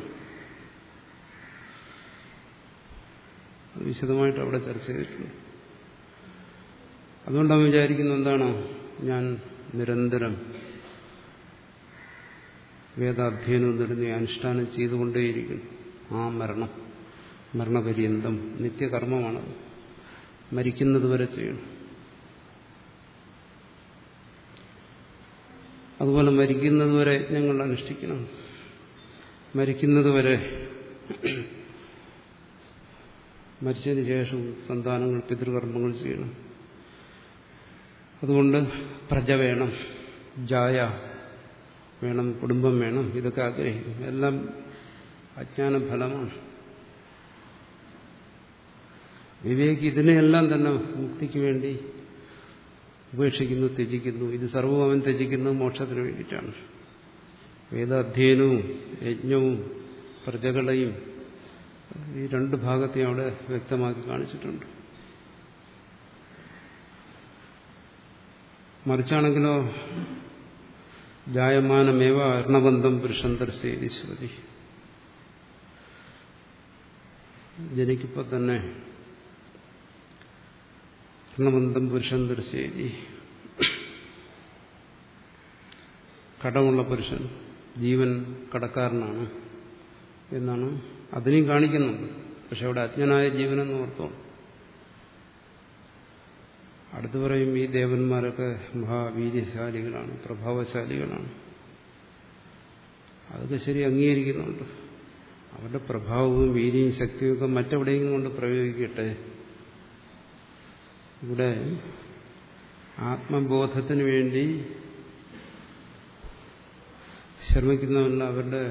അത് വിശദമായിട്ട് അവിടെ ചർച്ച ചെയ്തിട്ടുണ്ട്. അതുകൊണ്ടവൻ വിചാരിക്കുന്നത് എന്താണ്, ഞാൻ നിരന്തരം വേദാധ്യയനവും നിരന്തരം അനുഷ്ഠാനം ചെയ്തുകൊണ്ടേയിരിക്കുന്നു. ആ മരണം, മരണപര്യന്തം നിത്യകർമ്മമാണത്. മരിക്കുന്നത് വരെ ചെയ്യണം. അതുപോലെ മരിക്കുന്നത് വരെ യജ്ഞങ്ങൾ അനുഷ്ഠിക്കണം. മരിക്കുന്നത് വരെ മരിച്ചതിന് ശേഷം സന്താനങ്ങൾ പിതൃകർമ്മങ്ങൾ ചെയ്യണം. അതുകൊണ്ട് പ്രജ വേണം, ജായ വേണം, കുടുംബം വേണം, ഇതൊക്കെ ആഗ്രഹിക്കും. എല്ലാം അജ്ഞാന ഫലമാണ്. വിവേകി ഇതിനെയെല്ലാം തന്നെ മുക്തിക്ക് വേണ്ടി ഉപേക്ഷിക്കുന്നു, ത്യജിക്കുന്നു. ഇത് സർവ്വം അവൻ ത്യജിക്കുന്നത് മോക്ഷത്തിന് വേണ്ടിയിട്ടാണ്. വേദാധ്യയനവും യജ്ഞവും പ്രജകളെയും ഈ രണ്ട് ഭാഗത്തെയും അവിടെ വ്യക്തമാക്കി കാണിച്ചിട്ടുണ്ട്. മറിച്ചാണെങ്കിലോ ജായമാനമേവ അർണബന്ധം പുരുഷന്തർസേതി ശ്രുതി. ജനിക്കുമ്പോൾ തന്നെ അർണബന്ധം പുരുഷന്തർസേതി, കടമുള്ള പുരുഷൻ, ജീവൻ കടക്കാരനാണ് എന്നാണ് അതിനെയും കാണിക്കുന്നുണ്ട്. പക്ഷെ അവിടെ അജ്ഞനായ ജീവനെന്ന് ഓർത്തോണം. അടുത്തു പറയും ഈ ദേവന്മാരൊക്കെ മഹാവീര്യശാലികളാണ്, പ്രഭാവശാലികളാണ്. അതൊക്കെ ശരി, അംഗീകരിക്കുന്നുണ്ട്. അവരുടെ പ്രഭാവവും വീര്യവും ശക്തിയും ഒക്കെ മറ്റെവിടെയെങ്കിലും കൊണ്ട് പ്രയോഗിക്കട്ടെ. ഇവിടെ ആത്മബോധത്തിന് വേണ്ടി ശ്രമിക്കുന്നവല്ല, അവരുടെ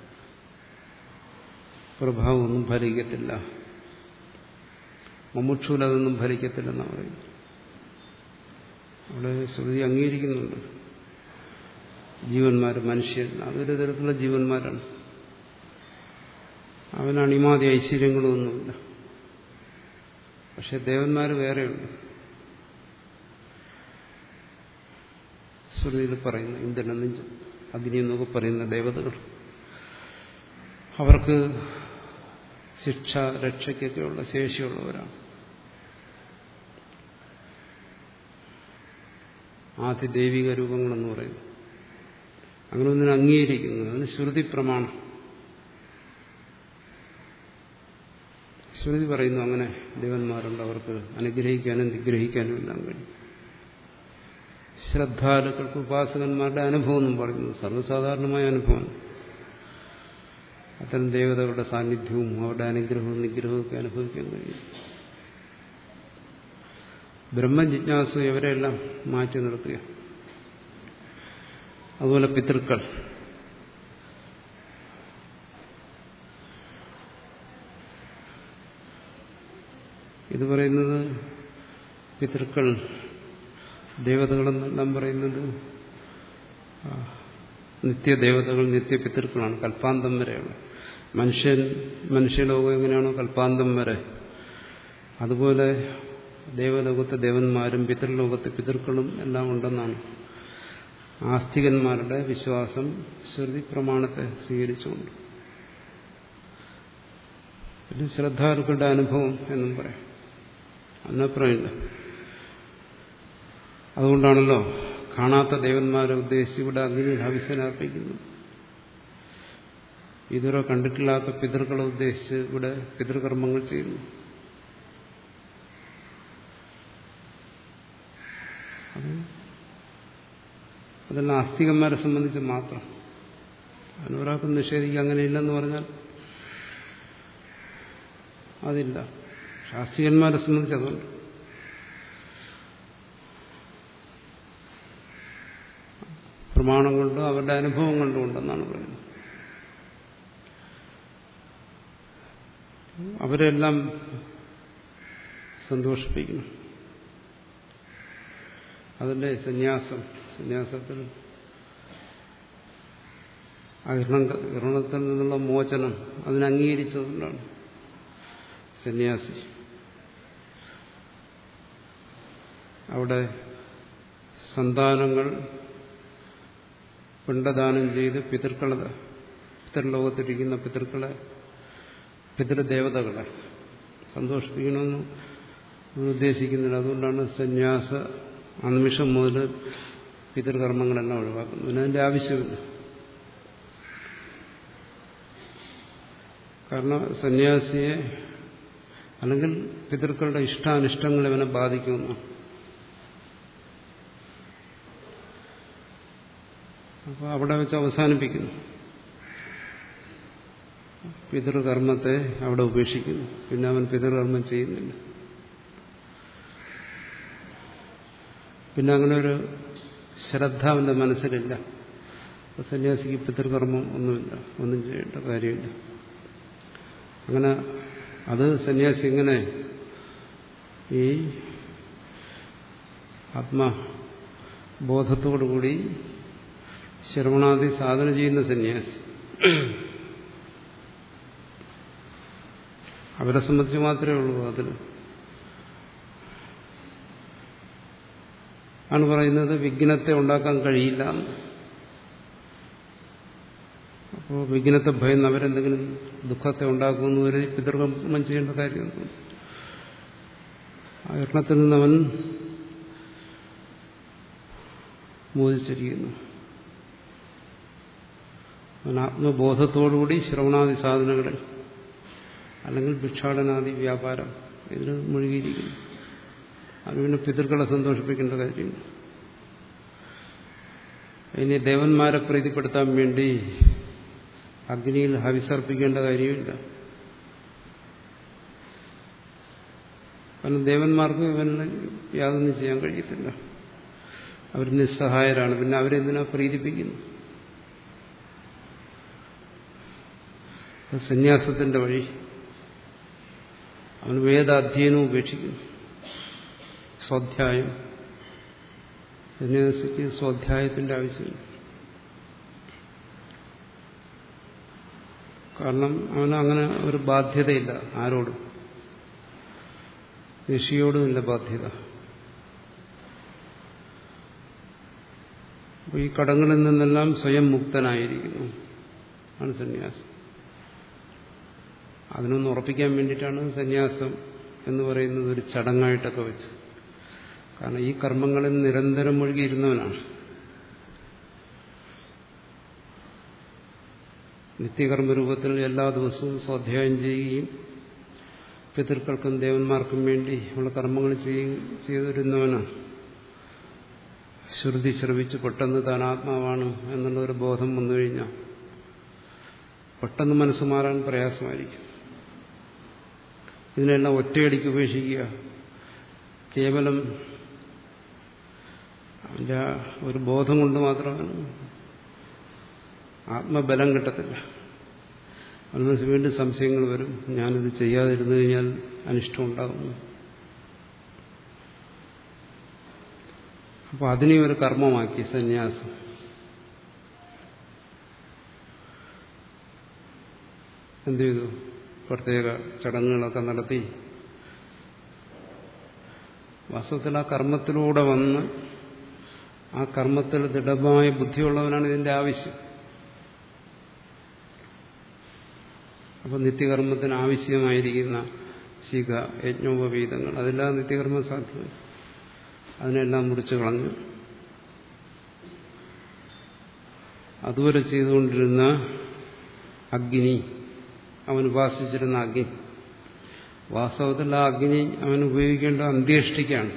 പ്രഭാവമൊന്നും ഫലിക്കത്തില്ല. മുമുക്ഷുവിൽ അതൊന്നും ഫലിക്കത്തില്ലെന്നാണ് പറയുന്നത്. അവിടെ ശ്രുതി അംഗീകരിക്കുന്നുണ്ട്. ജീവന്മാർ, മനുഷ്യൻ, അതൊരു തരത്തിലുള്ള ജീവന്മാരാണ്. അവന് അണിമാതി ഐശ്വര്യങ്ങളൊന്നുമില്ല. പക്ഷെ ദേവന്മാർ വേറെയുണ്ട്. ശ്രുതിയിൽ പറയുന്ന ഇന്ദ്രനെന്നും അഗ്നിയെന്നൊക്കെ പറയുന്ന ദേവതകൾ, അവർക്ക് ശിക്ഷ രക്ഷയ്ക്കൊക്കെയുള്ള ശേഷിയുള്ളവരാണ്. ആദിദൈവിക രൂപങ്ങളെന്ന് പറയുന്നു. അങ്ങനെ ഒന്നിനെ അംഗീകരിക്കുന്നു. അതിന് ശ്രുതി പ്രമാണം. ശ്രുതി പറയുന്നു അങ്ങനെ ദേവന്മാരുണ്ട്, അവർക്ക് അനുഗ്രഹിക്കാനും നിഗ്രഹിക്കാനും എല്ലാം കഴിയും. ശ്രദ്ധാലുക്കൾക്ക്, ഉപാസകന്മാരുടെ അനുഭവം എന്നും പറയുന്നത് സർവ്വസാധാരണമായ അനുഭവമാണ്. അത്തരം ദേവതകളുടെ സാന്നിധ്യവും അവരുടെ അനുഗ്രഹവും നിഗ്രഹവും ഒക്കെ അനുഭവിക്കാൻ കഴിയും. ബ്രഹ്മജിജ്ഞാസു ഇവരെല്ലാം മാറ്റി നിർത്തുക. അതുപോലെ പിതൃക്കൾ, ഇത് പറയുന്നത് പിതൃക്കൾ, ദേവതകളെന്നെല്ലാം പറയുന്നത് നിത്യദേവതകൾ, നിത്യപിതൃക്കളാണ്. കൽപ്പാന്തം വരെയാണ്. മനുഷ്യൻ, മനുഷ്യലോകം എങ്ങനെയാണോ കൽപ്പാന്തം വരെ, അതുപോലെ ദേവലോകത്തെ ദേവന്മാരും പിതൃലോകത്തെ പിതൃക്കളും എല്ലാം ഉണ്ടെന്നാണ് ആസ്തികന്മാരുടെ വിശ്വാസം. ശ്രുതി പ്രമാണത്തെ സ്വീകരിച്ചുകൊണ്ട് പിന്നെ ശ്രദ്ധാലുക്കളുടെ അനുഭവം എന്നും പറയാം. അതിനപ്പുറമില്ല. അതുകൊണ്ടാണല്ലോ കാണാത്ത ദേവന്മാരെ ഉദ്ദേശിച്ച് ഇവിടെ അഗ്നി ഹവിസ്സനർപ്പിക്കുന്നു. ഇതുവരെ കണ്ടിട്ടില്ലാത്ത പിതൃക്കളെ ഉദ്ദേശിച്ച് ഇവിടെ പിതൃകർമ്മങ്ങൾ ചെയ്യുന്നു. അതെല്ലാം ആസ്തികന്മാരെ സംബന്ധിച്ച് മാത്രം. അതിനൊരാൾക്ക് നിഷേധിക്കുക അങ്ങനെയില്ലെന്ന് പറഞ്ഞാൽ അതില്ല. ആസ്തികന്മാരെ സംബന്ധിച്ച് അതുകൊണ്ട് പ്രമാണം കൊണ്ടും അവരുടെ അനുഭവം കൊണ്ടും ഉണ്ടെന്നാണ് പറയുന്നത്. അവരെല്ലാം സന്തോഷിപ്പിക്കണം. അതിന്റെ സന്യാസം, സന്യാസത്തിൽ ഗ്രഹണത്തിൽ നിന്നുള്ള മോചനം അതിനെ അംഗീകരിച്ചതുകൊണ്ടാണ് സന്യാസി. അവിടെ സന്താനങ്ങൾ പിണ്ടദാനം ചെയ്ത് പിതൃക്കളെ, പിതൃലോകത്തിരിക്കുന്ന പിതൃക്കളെ, പിതൃദേവതകളെ സന്തോഷിപ്പിക്കണമെന്ന് ഉദ്ദേശിക്കുന്നില്ല. അതുകൊണ്ടാണ് സന്യാസ ആ നിമിഷം മുതൽ പിതൃകർമ്മങ്ങളെല്ലാം ഒഴിവാക്കുന്നത്. പിന്നെ അതിൻ്റെ ആവശ്യമില്ല. കാരണം സന്യാസിയെ അല്ലെങ്കിൽ പിതൃക്കളുടെ ഇഷ്ടാനിഷ്ടങ്ങൾ ഇവനെ ബാധിക്കുന്നു. അപ്പോൾ അവിടെ വെച്ച് അവസാനിപ്പിക്കുന്നു. പിതൃകർമ്മത്തെ അവിടെ ഉപേക്ഷിക്കുന്നു. പിന്നെ അവൻ പിതൃകർമ്മം ചെയ്യുന്നില്ല. പിന്നെ അങ്ങനെ ഒരു ശ്രദ്ധ അവന്റെ മനസ്സിലില്ല. സന്യാസിക്ക് പിതൃകർമ്മം ഒന്നുമില്ല, ഒന്നും ചെയ്യേണ്ട കാര്യമില്ല. അങ്ങനെ അത് സന്യാസി ഇങ്ങനെ ഈ ആത്മബോധത്തോടുകൂടി ശ്രവണാദി സാധന ചെയ്യുന്ന സന്യാസി അവരെ സംബന്ധിച്ച് മാത്രമേ ഉള്ളൂ. അതിൽ ആണ് പറയുന്നത് വിഘ്നത്തെ ഉണ്ടാക്കാൻ കഴിയില്ല. അപ്പോൾ വിഘ്നത്തെ ഭയന്ന് അവരെന്തെങ്കിലും ദുഃഖത്തെ ഉണ്ടാക്കുമെന്ന് വരെ പിതൃകർമ്മം ചെയ്യേണ്ട കാര്യമൊന്നും. ആ യത്നത്തിൽ നിന്നവൻ മോചിച്ചിരിക്കുന്നു. അവൻ ആത്മബോധത്തോടുകൂടി ശ്രവണാദി സാധനങ്ങളിൽ അല്ലെങ്കിൽ ഭിക്ഷാടനാദി വ്യാപാരം ഇതിന് മുഴുകിയിരിക്കുന്നു. അത് പിന്നെ പിതൃക്കളെ സന്തോഷിപ്പിക്കേണ്ട കാര്യമില്ല. ഇനി ദേവന്മാരെ പ്രീതിപ്പെടുത്താൻ വേണ്ടി അഗ്നിയിൽ ഹവിസർപ്പിക്കേണ്ട കാര്യമില്ല. കാരണം ദേവന്മാർക്ക് ഇവന് യാതൊന്നും ചെയ്യാൻ കഴിയത്തില്ല. അവർ നിസ്സഹായരാണ്. പിന്നെ അവരെന്തിനാ പ്രീതിപ്പിക്കുന്നു? സന്യാസത്തിന്റെ വഴി അവൻ വേദാധ്യയനവും ഉപേക്ഷിക്കുന്നു. സ്വാധ്യായം, സന്യാസിക്ക് സ്വാധ്യായത്തിന്റെ ആവശ്യമില്ല. കാരണം അവന് അങ്ങനെ ഒരു ബാധ്യതയില്ല. ആരോടും, ഋഷിയോടും ഇല്ല ബാധ്യത. അപ്പോൾ ഈ കടങ്ങളിൽ നിന്നെല്ലാം സ്വയം മുക്തനായിരിക്കുന്നു ആണ് സന്യാസം. അതിനൊന്ന് ഉറപ്പിക്കാൻ വേണ്ടിയിട്ടാണ് സന്യാസം എന്ന് പറയുന്നത് ഒരു ചടങ്ങായിട്ടൊക്കെ വെച്ച്. കാരണം ഈ കർമ്മങ്ങളിൽ നിരന്തരം മുഴുകിയിരുന്നവനാണ്. നിത്യകർമ്മരൂപത്തിൽ എല്ലാ ദിവസവും സ്വാധ്യായം ചെയ്യുകയും പിതൃക്കൾക്കും ദേവന്മാർക്കും വേണ്ടി ഉള്ള കർമ്മങ്ങൾ ചെയ്തിരുന്നവനാണ്. ശ്രുതി ശ്രവിച്ച് പെട്ടെന്ന് താൻ ആത്മാവാണ് എന്നുള്ള ഒരു ബോധം വന്നു കഴിഞ്ഞാൽ പെട്ടെന്ന് മനസ്സ് മാറാൻ പ്രയാസമായിരിക്കും. ഇതിനെല്ലാം ഒറ്റയടിക്ക് ഉപേക്ഷിക്കുക കേവലം അവന്റെ ഒരു ബോധം കൊണ്ട് മാത്രമാണ്. ആത്മബലം കിട്ടത്തില്ല. മനസ്സ് വീണ്ടും സംശയങ്ങൾ വരും. ഞാനിത് ചെയ്യാതിരുന്നു കഴിഞ്ഞാൽ അനിഷ്ടം ഉണ്ടാകുന്നു. അപ്പോൾ അതിനെ ഒരു കർമ്മമാക്കി സന്യാസം. എന്ത് ചെയ്തു? പ്രത്യേക ചടങ്ങുകളൊക്കെ നടത്തി വാസ്തവത്തിൽ ആ കർമ്മത്തിലൂടെ വന്ന് ആ കർമ്മത്തിൽ ദൃഢമായ ബുദ്ധിയുള്ളവനാണ് ഇതിന്റെ ആവശ്യം. അപ്പം നിത്യകർമ്മത്തിന് ആവശ്യമായിരിക്കുന്ന ശിഖ, യജ്ഞോപവീതങ്ങൾ അതെല്ലാം നിത്യകർമ്മം സാധ്യമാണ്. അതിനെല്ലാം മുറിച്ചു കളഞ്ഞു അതുവരെ ചെയ്തുകൊണ്ടിരുന്ന അഗ്നി, അവൻ ഉപാസിച്ചിരുന്ന അഗ്നി, വാസ്തവത്തിൽ ആ അഗ്നി അവൻ ഉപയോഗിക്കേണ്ട അന്ത്യേഷ്ടിക്കാണ്.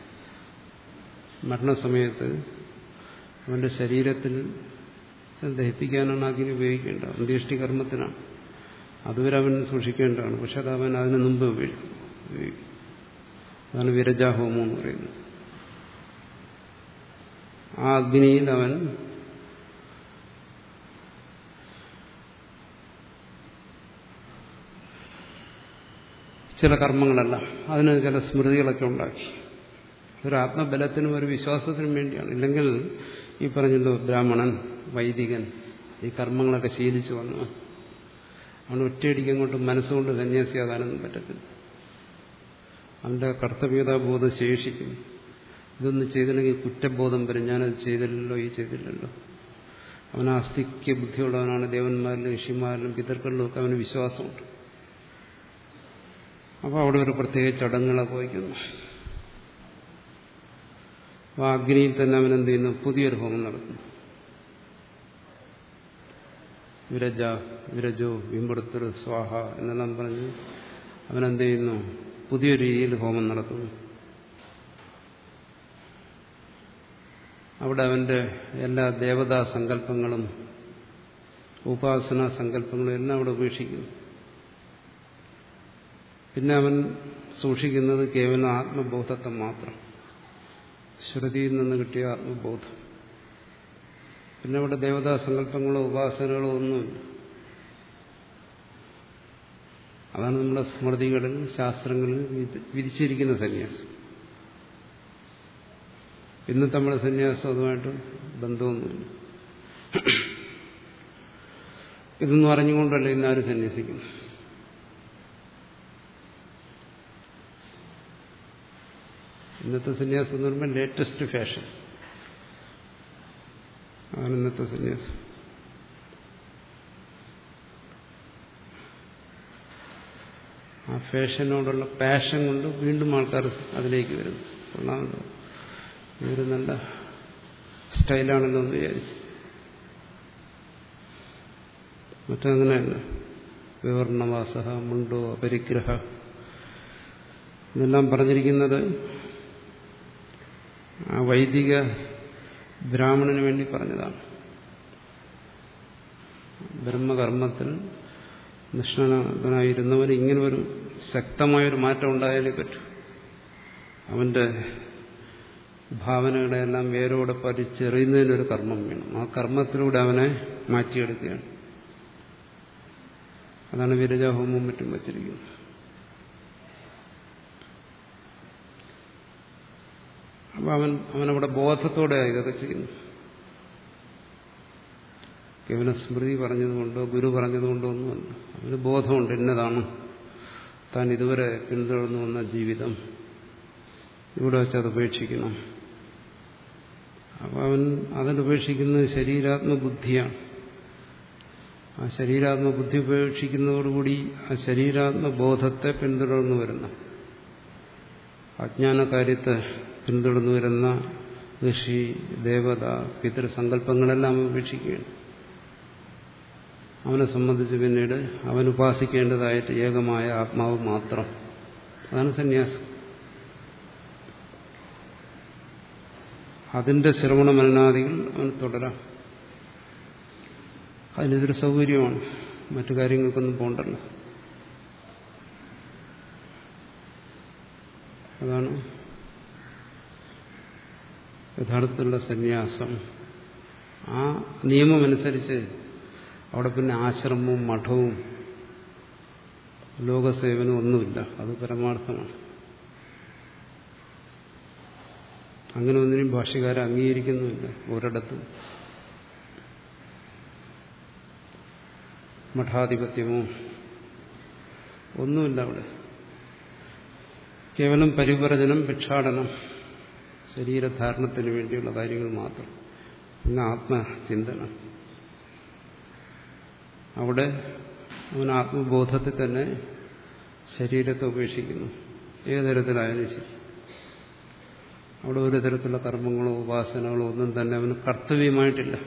മരണസമയത്ത് അവന്റെ ശരീരത്തിൽ ദഹിപ്പിക്കാനാണ് അഗ്നി ഉപയോഗിക്കേണ്ടത്. അന്ത്യേഷ്ടി കർമ്മത്തിനാണ്. അതുവരെ അവൻ സൂക്ഷിക്കേണ്ടതാണ്. പക്ഷെ അത് അവൻ അതിന് മുമ്പ് ഉപയോഗിക്കും. അതാണ് വിരജാഹോമം എന്ന് പറയുന്നത്. ആ അഗ്നിയിൽ അവൻ ചില കർമ്മങ്ങളല്ല, അതിന് ചില സ്മൃതികളൊക്കെ ഉണ്ടാക്കി. ഒരു ആത്മബലത്തിനും ഒരു വിശ്വാസത്തിനും വേണ്ടിയാണ്. ഇല്ലെങ്കിൽ ഈ പറഞ്ഞല്ലോ ബ്രാഹ്മണൻ, വൈദികൻ ഈ കർമ്മങ്ങളൊക്കെ ശീലിച്ചു വന്നു അവൻ ഒറ്റയടിക്ക് അങ്ങോട്ട് മനസ്സുകൊണ്ട് സന്യാസിയാകാനൊന്നും പറ്റത്തില്ല. അവന്റെ കർത്തവ്യതാബോധം ശേഷിക്കും. ഇതൊന്നും ചെയ്തില്ലെങ്കിൽ കുറ്റബോധം വരും. ഞാനത് ചെയ്തില്ലല്ലോ, ഈ ചെയ്തില്ലല്ലോ. അവൻ ആസ്തിക്യ ബുദ്ധിയുള്ളവനാണ്. ദേവന്മാരിലും ഋഷിമാരിലും പിതൃക്കളിലും ഒക്കെ അവന് വിശ്വാസമുണ്ട്. അപ്പോൾ അവിടെ ഒരു പ്രത്യേക ചടങ്ങുകളൊക്കെ വയ്ക്കുന്നു. അപ്പോൾ അഗ്നിയിൽ തന്നെ അവൻ എന്ത് ചെയ്യുന്നു? പുതിയൊരു ഹോമം നടത്തുന്നു. വിരജ വിരജോ വിമ്പൃതൃ സ്വാഹ എന്നെല്ലാം പറഞ്ഞ് അവനെന്ത് ചെയ്യുന്നു? പുതിയൊരു രീതിയിൽ ഹോമം നടത്തുന്നു. അവിടെ അവന്റെ എല്ലാ ദേവതാ സങ്കല്പങ്ങളും ഉപാസനാ സങ്കല്പങ്ങളും എല്ലാം അവിടെ ഉപേക്ഷിക്കുന്നു. പിന്നെ അവൻ സൂക്ഷിക്കുന്നത് കേവലം ആത്മബോധത്തെ മാത്രം, ശ്രുതിയിൽ നിന്ന് കിട്ടിയ ആത്മബോധം. പിന്നെ അവിടെ ദേവതാ സങ്കല്പങ്ങളോ ഉപാസനകളോ ഒന്നുമില്ല. അതാണ് നമ്മുടെ സ്മൃതികളിൽ ശാസ്ത്രങ്ങളിൽ വിധിച്ചിരിക്കുന്ന സന്യാസം. ഇന്നത്തെ നമ്മുടെ സന്യാസം അതുമായിട്ട് ബന്ധമൊന്നുമില്ല. ഇതൊന്നും അറിഞ്ഞുകൊണ്ടല്ല ഇന്നാരും സന്യസിക്കുന്നു. ഇന്നത്തെ സന്യാസം എന്ന് പറയുമ്പോൾ ലേറ്റസ്റ്റ് ഫാഷൻ ആണ് ഇന്നത്തെ സന്യാസം. ആ ഫാഷനോടുള്ള പാഷൻ കൊണ്ട് വീണ്ടും ആൾക്കാർ അതിലേക്ക് വരുന്നു. കൊള്ളാമല്ലോ, ഇതൊരു നല്ല സ്റ്റൈലാണല്ലോ എന്ന് വിചാരിച്ചു. മറ്റങ്ങനെയല്ല. വിവർണവാസ മുണ്ടോ അപരിഗ്രഹ ഇതെല്ലാം പറഞ്ഞിരിക്കുന്നത് ആ വൈദിക ബ്രാഹ്മണന് വേണ്ടി പറഞ്ഞതാണ്. ബ്രഹ്മകർമ്മത്തിൽ നിഷ്ണാതനായിരുന്നവന് ഇങ്ങനെ ഒരു ശക്തമായൊരു മാറ്റം ഉണ്ടായാലേ പറ്റൂ. അവന്റെ ഭാവനകളെല്ലാം വേരോടെ പരിച്ചെറിയുന്നതിനൊരു കർമ്മം വേണം. ആ കർമ്മത്തിലൂടെ അവനെ മാറ്റിയെടുക്കുകയാണ്. അതാണ് വിരജാഹോമവും മറ്റും വച്ചിരിക്കുന്നത്. അപ്പം അവൻ അവനവിടെ ബോധത്തോടെ ഇതൊക്കെ ചെയ്യുന്നു. കേവലം സ്മൃതി പറഞ്ഞതുകൊണ്ടോ ഗുരു പറഞ്ഞതുകൊണ്ടോ ഒന്നുമല്ല. അവന് ബോധമുണ്ട്, എന്നതാണ് താൻ ഇതുവരെ പിന്തുടർന്നു വന്ന ജീവിതം, ഇവിടെ വെച്ചത് ഉപേക്ഷിക്കണം. അപ്പം അവൻ അതിനുപേക്ഷിക്കുന്നത് ശരീരാത്മബുദ്ധിയാണ്. ആ ശരീരാത്മബുദ്ധി ഉപേക്ഷിക്കുന്നതോടുകൂടി ആ ശരീരാത്മബോധത്തെ പിന്തുടർന്നു വരുന്ന, അജ്ഞാനകാര്യത്തെ പിന്തുടർന്നു വരുന്ന ഋഷി, ദേവത, പിതൃസങ്കല്പങ്ങളെല്ലാം അവൻ ഉപേക്ഷിക്കുകയാണ്. അവനെ സംബന്ധിച്ച് പിന്നീട് അവൻ ഉപാസിക്കേണ്ടതായിട്ട് ഏകമായ ആത്മാവ് മാത്രം. അതാണ് സന്യാസം. അതിന്റെ ശ്രവണ മനനാദികൾ അവൻ തുടരാം. അതിനിതൊരു സൗകര്യമാണ്. മറ്റു കാര്യങ്ങൾക്കൊന്നും പോകണ്ടല്ലോ. അതാണ് യഥാർത്ഥത്തിലുള്ള സന്യാസം. ആ നിയമമനുസരിച്ച് അവിടെ പിന്നെ ആശ്രമവും മഠവും ലോകസേവനവും ഒന്നുമില്ല. അത് പരമാർത്ഥമാണ്. അങ്ങനെ ഒന്നിനും ഭാഷ്യകാരെ അംഗീകരിക്കുന്നുമില്ല ഒരിടത്തും. മഠാധിപത്യമോ ഒന്നുമില്ല അവിടെ. കേവലം പരിവ്രജനം, ഭിക്ഷാടനം, ശരീരധാരണത്തിന് വേണ്ടിയുള്ള കാര്യങ്ങൾ മാത്രം. പിന്നെ ആത്മചിന്തനം. അവിടെ അവൻ ആത്മബോധത്തിൽ തന്നെ ശരീരത്തെ ഉപേക്ഷിക്കുന്നു. ഏത് തരത്തിലായാലും ശരി. അവിടെ ഒരു തരത്തിലുള്ള കർമ്മങ്ങളോ ഉപാസനകളോ ഒന്നും തന്നെ അവന് കർത്തവ്യമായിട്ടില്ല,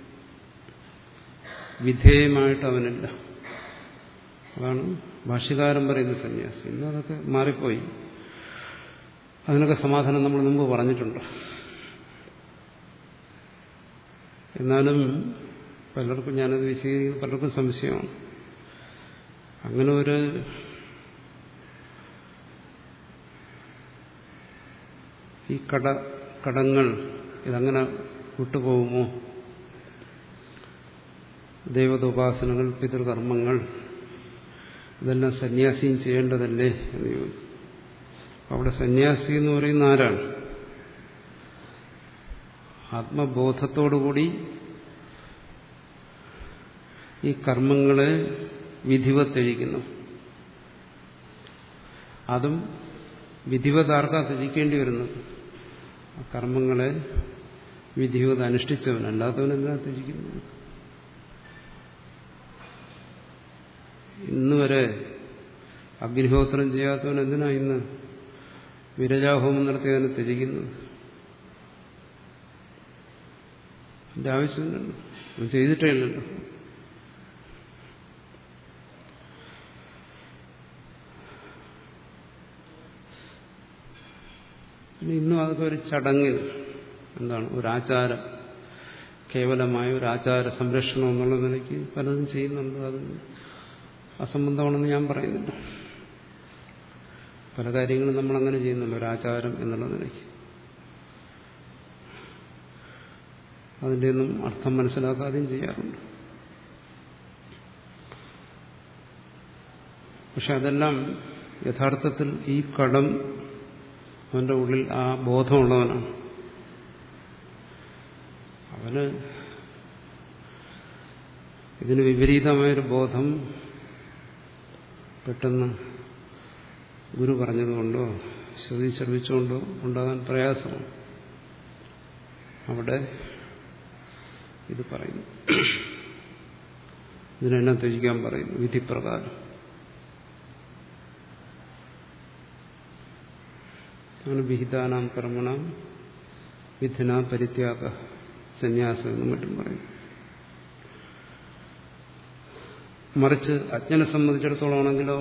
വിധേയമായിട്ട് അവനില്ല. അതാണ് ഭാഷ്യകാരൻ പറയുന്ന സന്യാസം. ഇന്ന് അതൊക്കെ മാറിപ്പോയി. അതിനൊക്കെ സമാധാനം നമ്മൾ മുമ്പ് പറഞ്ഞിട്ടുണ്ട്. എന്നാലും പലർക്കും ഞാനത് വിശദീകരിക്കുന്നത് പലർക്കും സംശയമാണ്. അങ്ങനെ ഒരു ഈ കട കടങ്ങൾ ഇതങ്ങനെ വിട്ടുപോകുമോ? ദൈവതോപാസനകൾ, പിതൃകർമ്മങ്ങൾ ഇതെല്ലാം സന്യാസിയും ചെയ്യേണ്ടതല്ലേ എന്ന് ചോദിച്ചു. അവിടെ സന്യാസി എന്ന് പറയുന്ന ആരാണ്? ആത്മബോധത്തോടുകൂടി ഈ കർമ്മങ്ങളെ വിധിവത്തെഴിക്കുന്നു. അതും വിധിവതാർക്കാ ത്യജിക്കേണ്ടി വരുന്നത്. ആ കർമ്മങ്ങളെ വിധിവത് അനുഷ്ഠിച്ചവൻ, അല്ലാത്തവനെന്തിനാ ത്യജിക്കുന്നത്? ഇന്നുവരെ അഗ്നിഹോത്രം ചെയ്യാത്തവൻ എന്തിനാ ഇന്ന് വിരജാഹോമം നടത്തി അതിനെ ത്യജിക്കുന്നത്? അതിന്റെ ആവശ്യമില്ലല്ലോ, അത് ചെയ്തിട്ടേ ഇല്ലല്ലോ. ഇന്നും അതൊക്കെ ഒരു ചടങ്ങിൽ, എന്താണ്, ഒരാചാരം, കേവലമായ ഒരു ആചാര സംരക്ഷണം എന്നുള്ള നിലയ്ക്ക് പലതും ചെയ്യുന്നുണ്ട്. അത് അസംബന്ധമാണെന്ന് ഞാൻ പറയുന്നില്ല. പല കാര്യങ്ങളും നമ്മളങ്ങനെ ചെയ്യുന്നുണ്ട് ഒരാചാരം എന്നുള്ള നിലയ്ക്ക്. അതിൻ്റെ ഒന്നും അർത്ഥം മനസ്സിലാക്കാതെയും ചെയ്യാറുണ്ട്. പക്ഷെ അതെല്ലാം യഥാർത്ഥത്തിൽ ഈ കടം അവന്റെ ഉള്ളിൽ ആ ബോധമുള്ളവനാണ്. അവന് ഇതിന് വിപരീതമായൊരു ബോധം പെട്ടെന്ന് ഗുരു പറഞ്ഞതുകൊണ്ടോ ശ്രുതി ശ്രവിച്ചുകൊണ്ടോ ഉണ്ടാകാൻ പ്രയാസമാണ്. അവിടെ ഇത് പറയുന്നു, ഇതിനെല്ലാം ത്യജിക്കാൻ പറയുന്നു വിധിപ്രകാരം. ആണ് വിഹിതാനാം കർമ്മണാം വിധിന പരിത്യാഗ സന്യാസം എന്നും മറ്റും പറയും. മറിച്ച് അജ്ഞനെ സംബന്ധിച്ചിടത്തോളം ആണെങ്കിലോ,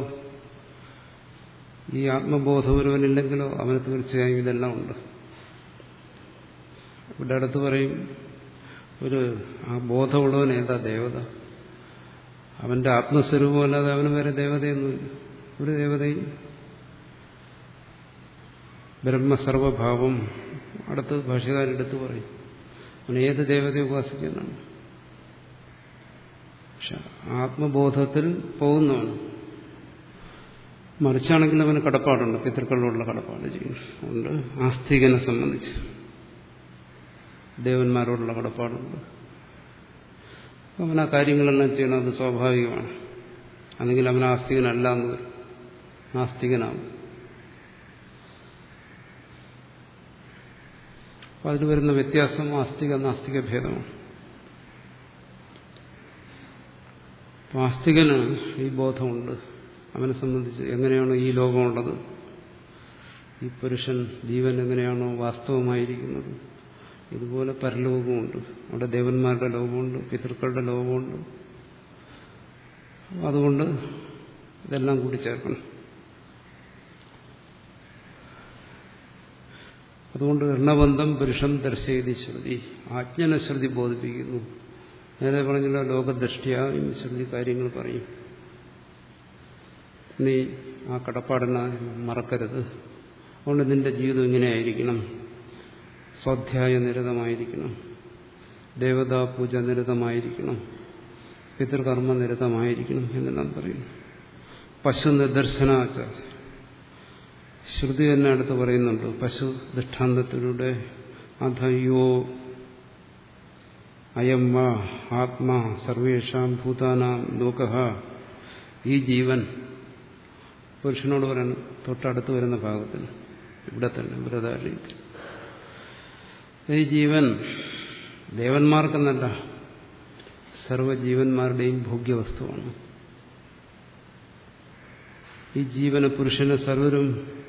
ഈ ആത്മബോധം ഒരുവനില്ലെങ്കിലോ അവന് തീർച്ചയായും ഇതെല്ലാം ഉണ്ട്. ഇവിടെ അടുത്ത് പറയും, ഒരു ആ ബോധമുള്ളവൻ ഏതാ ദേവത? അവന്റെ ആത്മസ്വരൂപമല്ലാതെ അവന് വേറെ ദേവതയൊന്നുമില്ല. ഒരു ദേവതയും ബ്രഹ്മസർവഭാവം അടുത്ത് ഭാഷ്യകാരെടുത്ത് പറയും. അവൻ ഏത് ദേവതയെ ഉപാസിക്കാനാണ്? പക്ഷെ ആത്മബോധത്തിൽ പോകുന്നവൻ. മറിച്ചാണെങ്കിൽ അവന് കടപ്പാടുണ്ട്, പിതൃക്കളോടുള്ള കടപ്പാട് ചെയ്യുന്നുണ്ട്. ആസ്തികനെ സംബന്ധിച്ച് ദേവന്മാരോടുള്ള കടപ്പാടുണ്ട്. അവൻ ആ കാര്യങ്ങളെല്ലാം ചെയ്യണം, അത് സ്വാഭാവികമാണ്. അല്ലെങ്കിൽ അവൻ ആസ്തികനല്ല എന്ന് വരും, നാസ്തികനാവും. അപ്പം അതിൽ വരുന്ന വ്യത്യാസം ആസ്തിക നാസ്തിക ഭേദമാണ്. അപ്പം ആസ്തികന് ഈ ബോധമുണ്ട്. അവനെ സംബന്ധിച്ച് എങ്ങനെയാണോ ഈ ലോകമുള്ളത്, ഈ പുരുഷൻ ജീവൻ എങ്ങനെയാണോ വാസ്തവമായിരിക്കുന്നത്, ഇതുപോലെ പരലോകമുണ്ട്. അവിടെ ദേവന്മാരുടെ ലോകമുണ്ട്, പിതൃക്കളുടെ ലോകമുണ്ട്. അതുകൊണ്ട് ഇതെല്ലാം കൂടി ചേർക്കണം. അതുകൊണ്ട് എണ്ണബന്ധം പുരുഷം ദർശയതി ശ്രുതി, ആജ്ഞനെ ശ്രുതി ബോധിപ്പിക്കുന്നു. നേരെ പറഞ്ഞല്ലോ, ലോകദൃഷ്ടിയ ശ്രുതി കാര്യങ്ങൾ പറയും. നീ ആ കടപ്പാടിനെ മറക്കരുത്. അതുകൊണ്ട് നിന്റെ ജീവിതം ഇങ്ങനെയായിരിക്കണം, സ്വാധ്യായ നിരതമായിരിക്കണം, ദേവതാ പൂജ നിരതമായിരിക്കണം, പിതൃകർമ്മ നിരതമായിരിക്കണം എന്നെല്ലാം പറയുന്നു. പശു നിദർശനാച്ച ശ്രുതി തന്നെ അടുത്ത് പറയുന്നുണ്ട്. പശു ദൃഷ്ടാന്തത്തിലൂടെ അധയോ അയം വാ ആത്മാ സർവേഷാം ഭൂതാനാം ലോകഃ, ഈ ജീവൻ, പുരുഷനോട് പറയണം തൊട്ടടുത്ത് വരുന്ന ഭാഗത്തിൽ, ഇവിടെ തന്നെ ബൃഹദാരണ്യത്തിൽ, ഈ ജീവൻ ദേവന്മാർക്കെന്നല്ല സർവ്വജീവന്മാരുടെയും ഭോഗ്യവസ്തുവാണ്. ഈ ജീവന്, പുരുഷന് സർവരും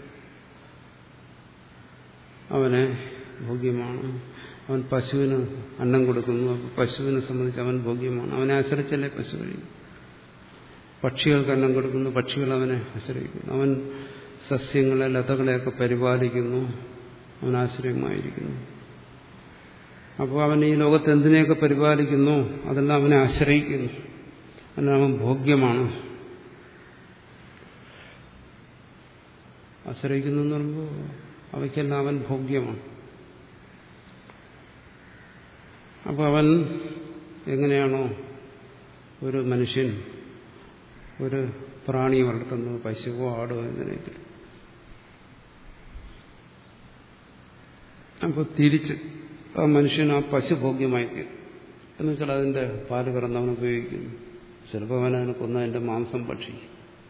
അവനെ ഭോഗ്യമാണ്. അവൻ പശുവിന് അന്നം കൊടുക്കുന്നു, അപ്പോൾ പശുവിനെ സംബന്ധിച്ച് അവൻ ഭോഗ്യമാണ്. അവനെ ആശ്രയിച്ചല്ലേ പശു കഴിയും. പക്ഷികൾക്ക് അന്നം കൊടുക്കുന്നു, പക്ഷികൾ അവനെ ആശ്രയിക്കുന്നു. അവൻ സസ്യങ്ങളെ, ലതകളെയൊക്കെ പരിപാലിക്കുന്നു, അവൻ ആശ്രയമായിരിക്കുന്നു. അപ്പോൾ അവൻ ഈ ലോകത്ത് എന്തിനെയൊക്കെ പരിപാലിക്കുന്നു അതെല്ലാം അവനെ ആശ്രയിക്കുന്നു. അതിനാൽ അവൻ ഭോഗ്യമാണ്. ആശ്രയിക്കുന്നു എന്ന് പറയുമ്പോൾ അവയ്ക്കെല്ലാം അവൻ ഭോഗ്യമാണ്. അപ്പോൾ അവൻ എങ്ങനെയാണോ ഒരു മനുഷ്യൻ ഒരു പ്രാണിയെ വളർത്തുന്നത്, പശുവോ ആടോ എന്തിനെങ്കിലും, അപ്പോൾ തിരിച്ച് ആ മനുഷ്യൻ ആ പശു ഭോഗ്യമായി തീരും. എന്ന് വെച്ചാൽ അതിൻ്റെ പാല് കറന്നവൻ ഉപയോഗിക്കുന്നു. ചിലപ്പോൾ അവൻ അതിനെ കൊന്ന് അതിൻ്റെ മാംസം ഭക്ഷിക്കും.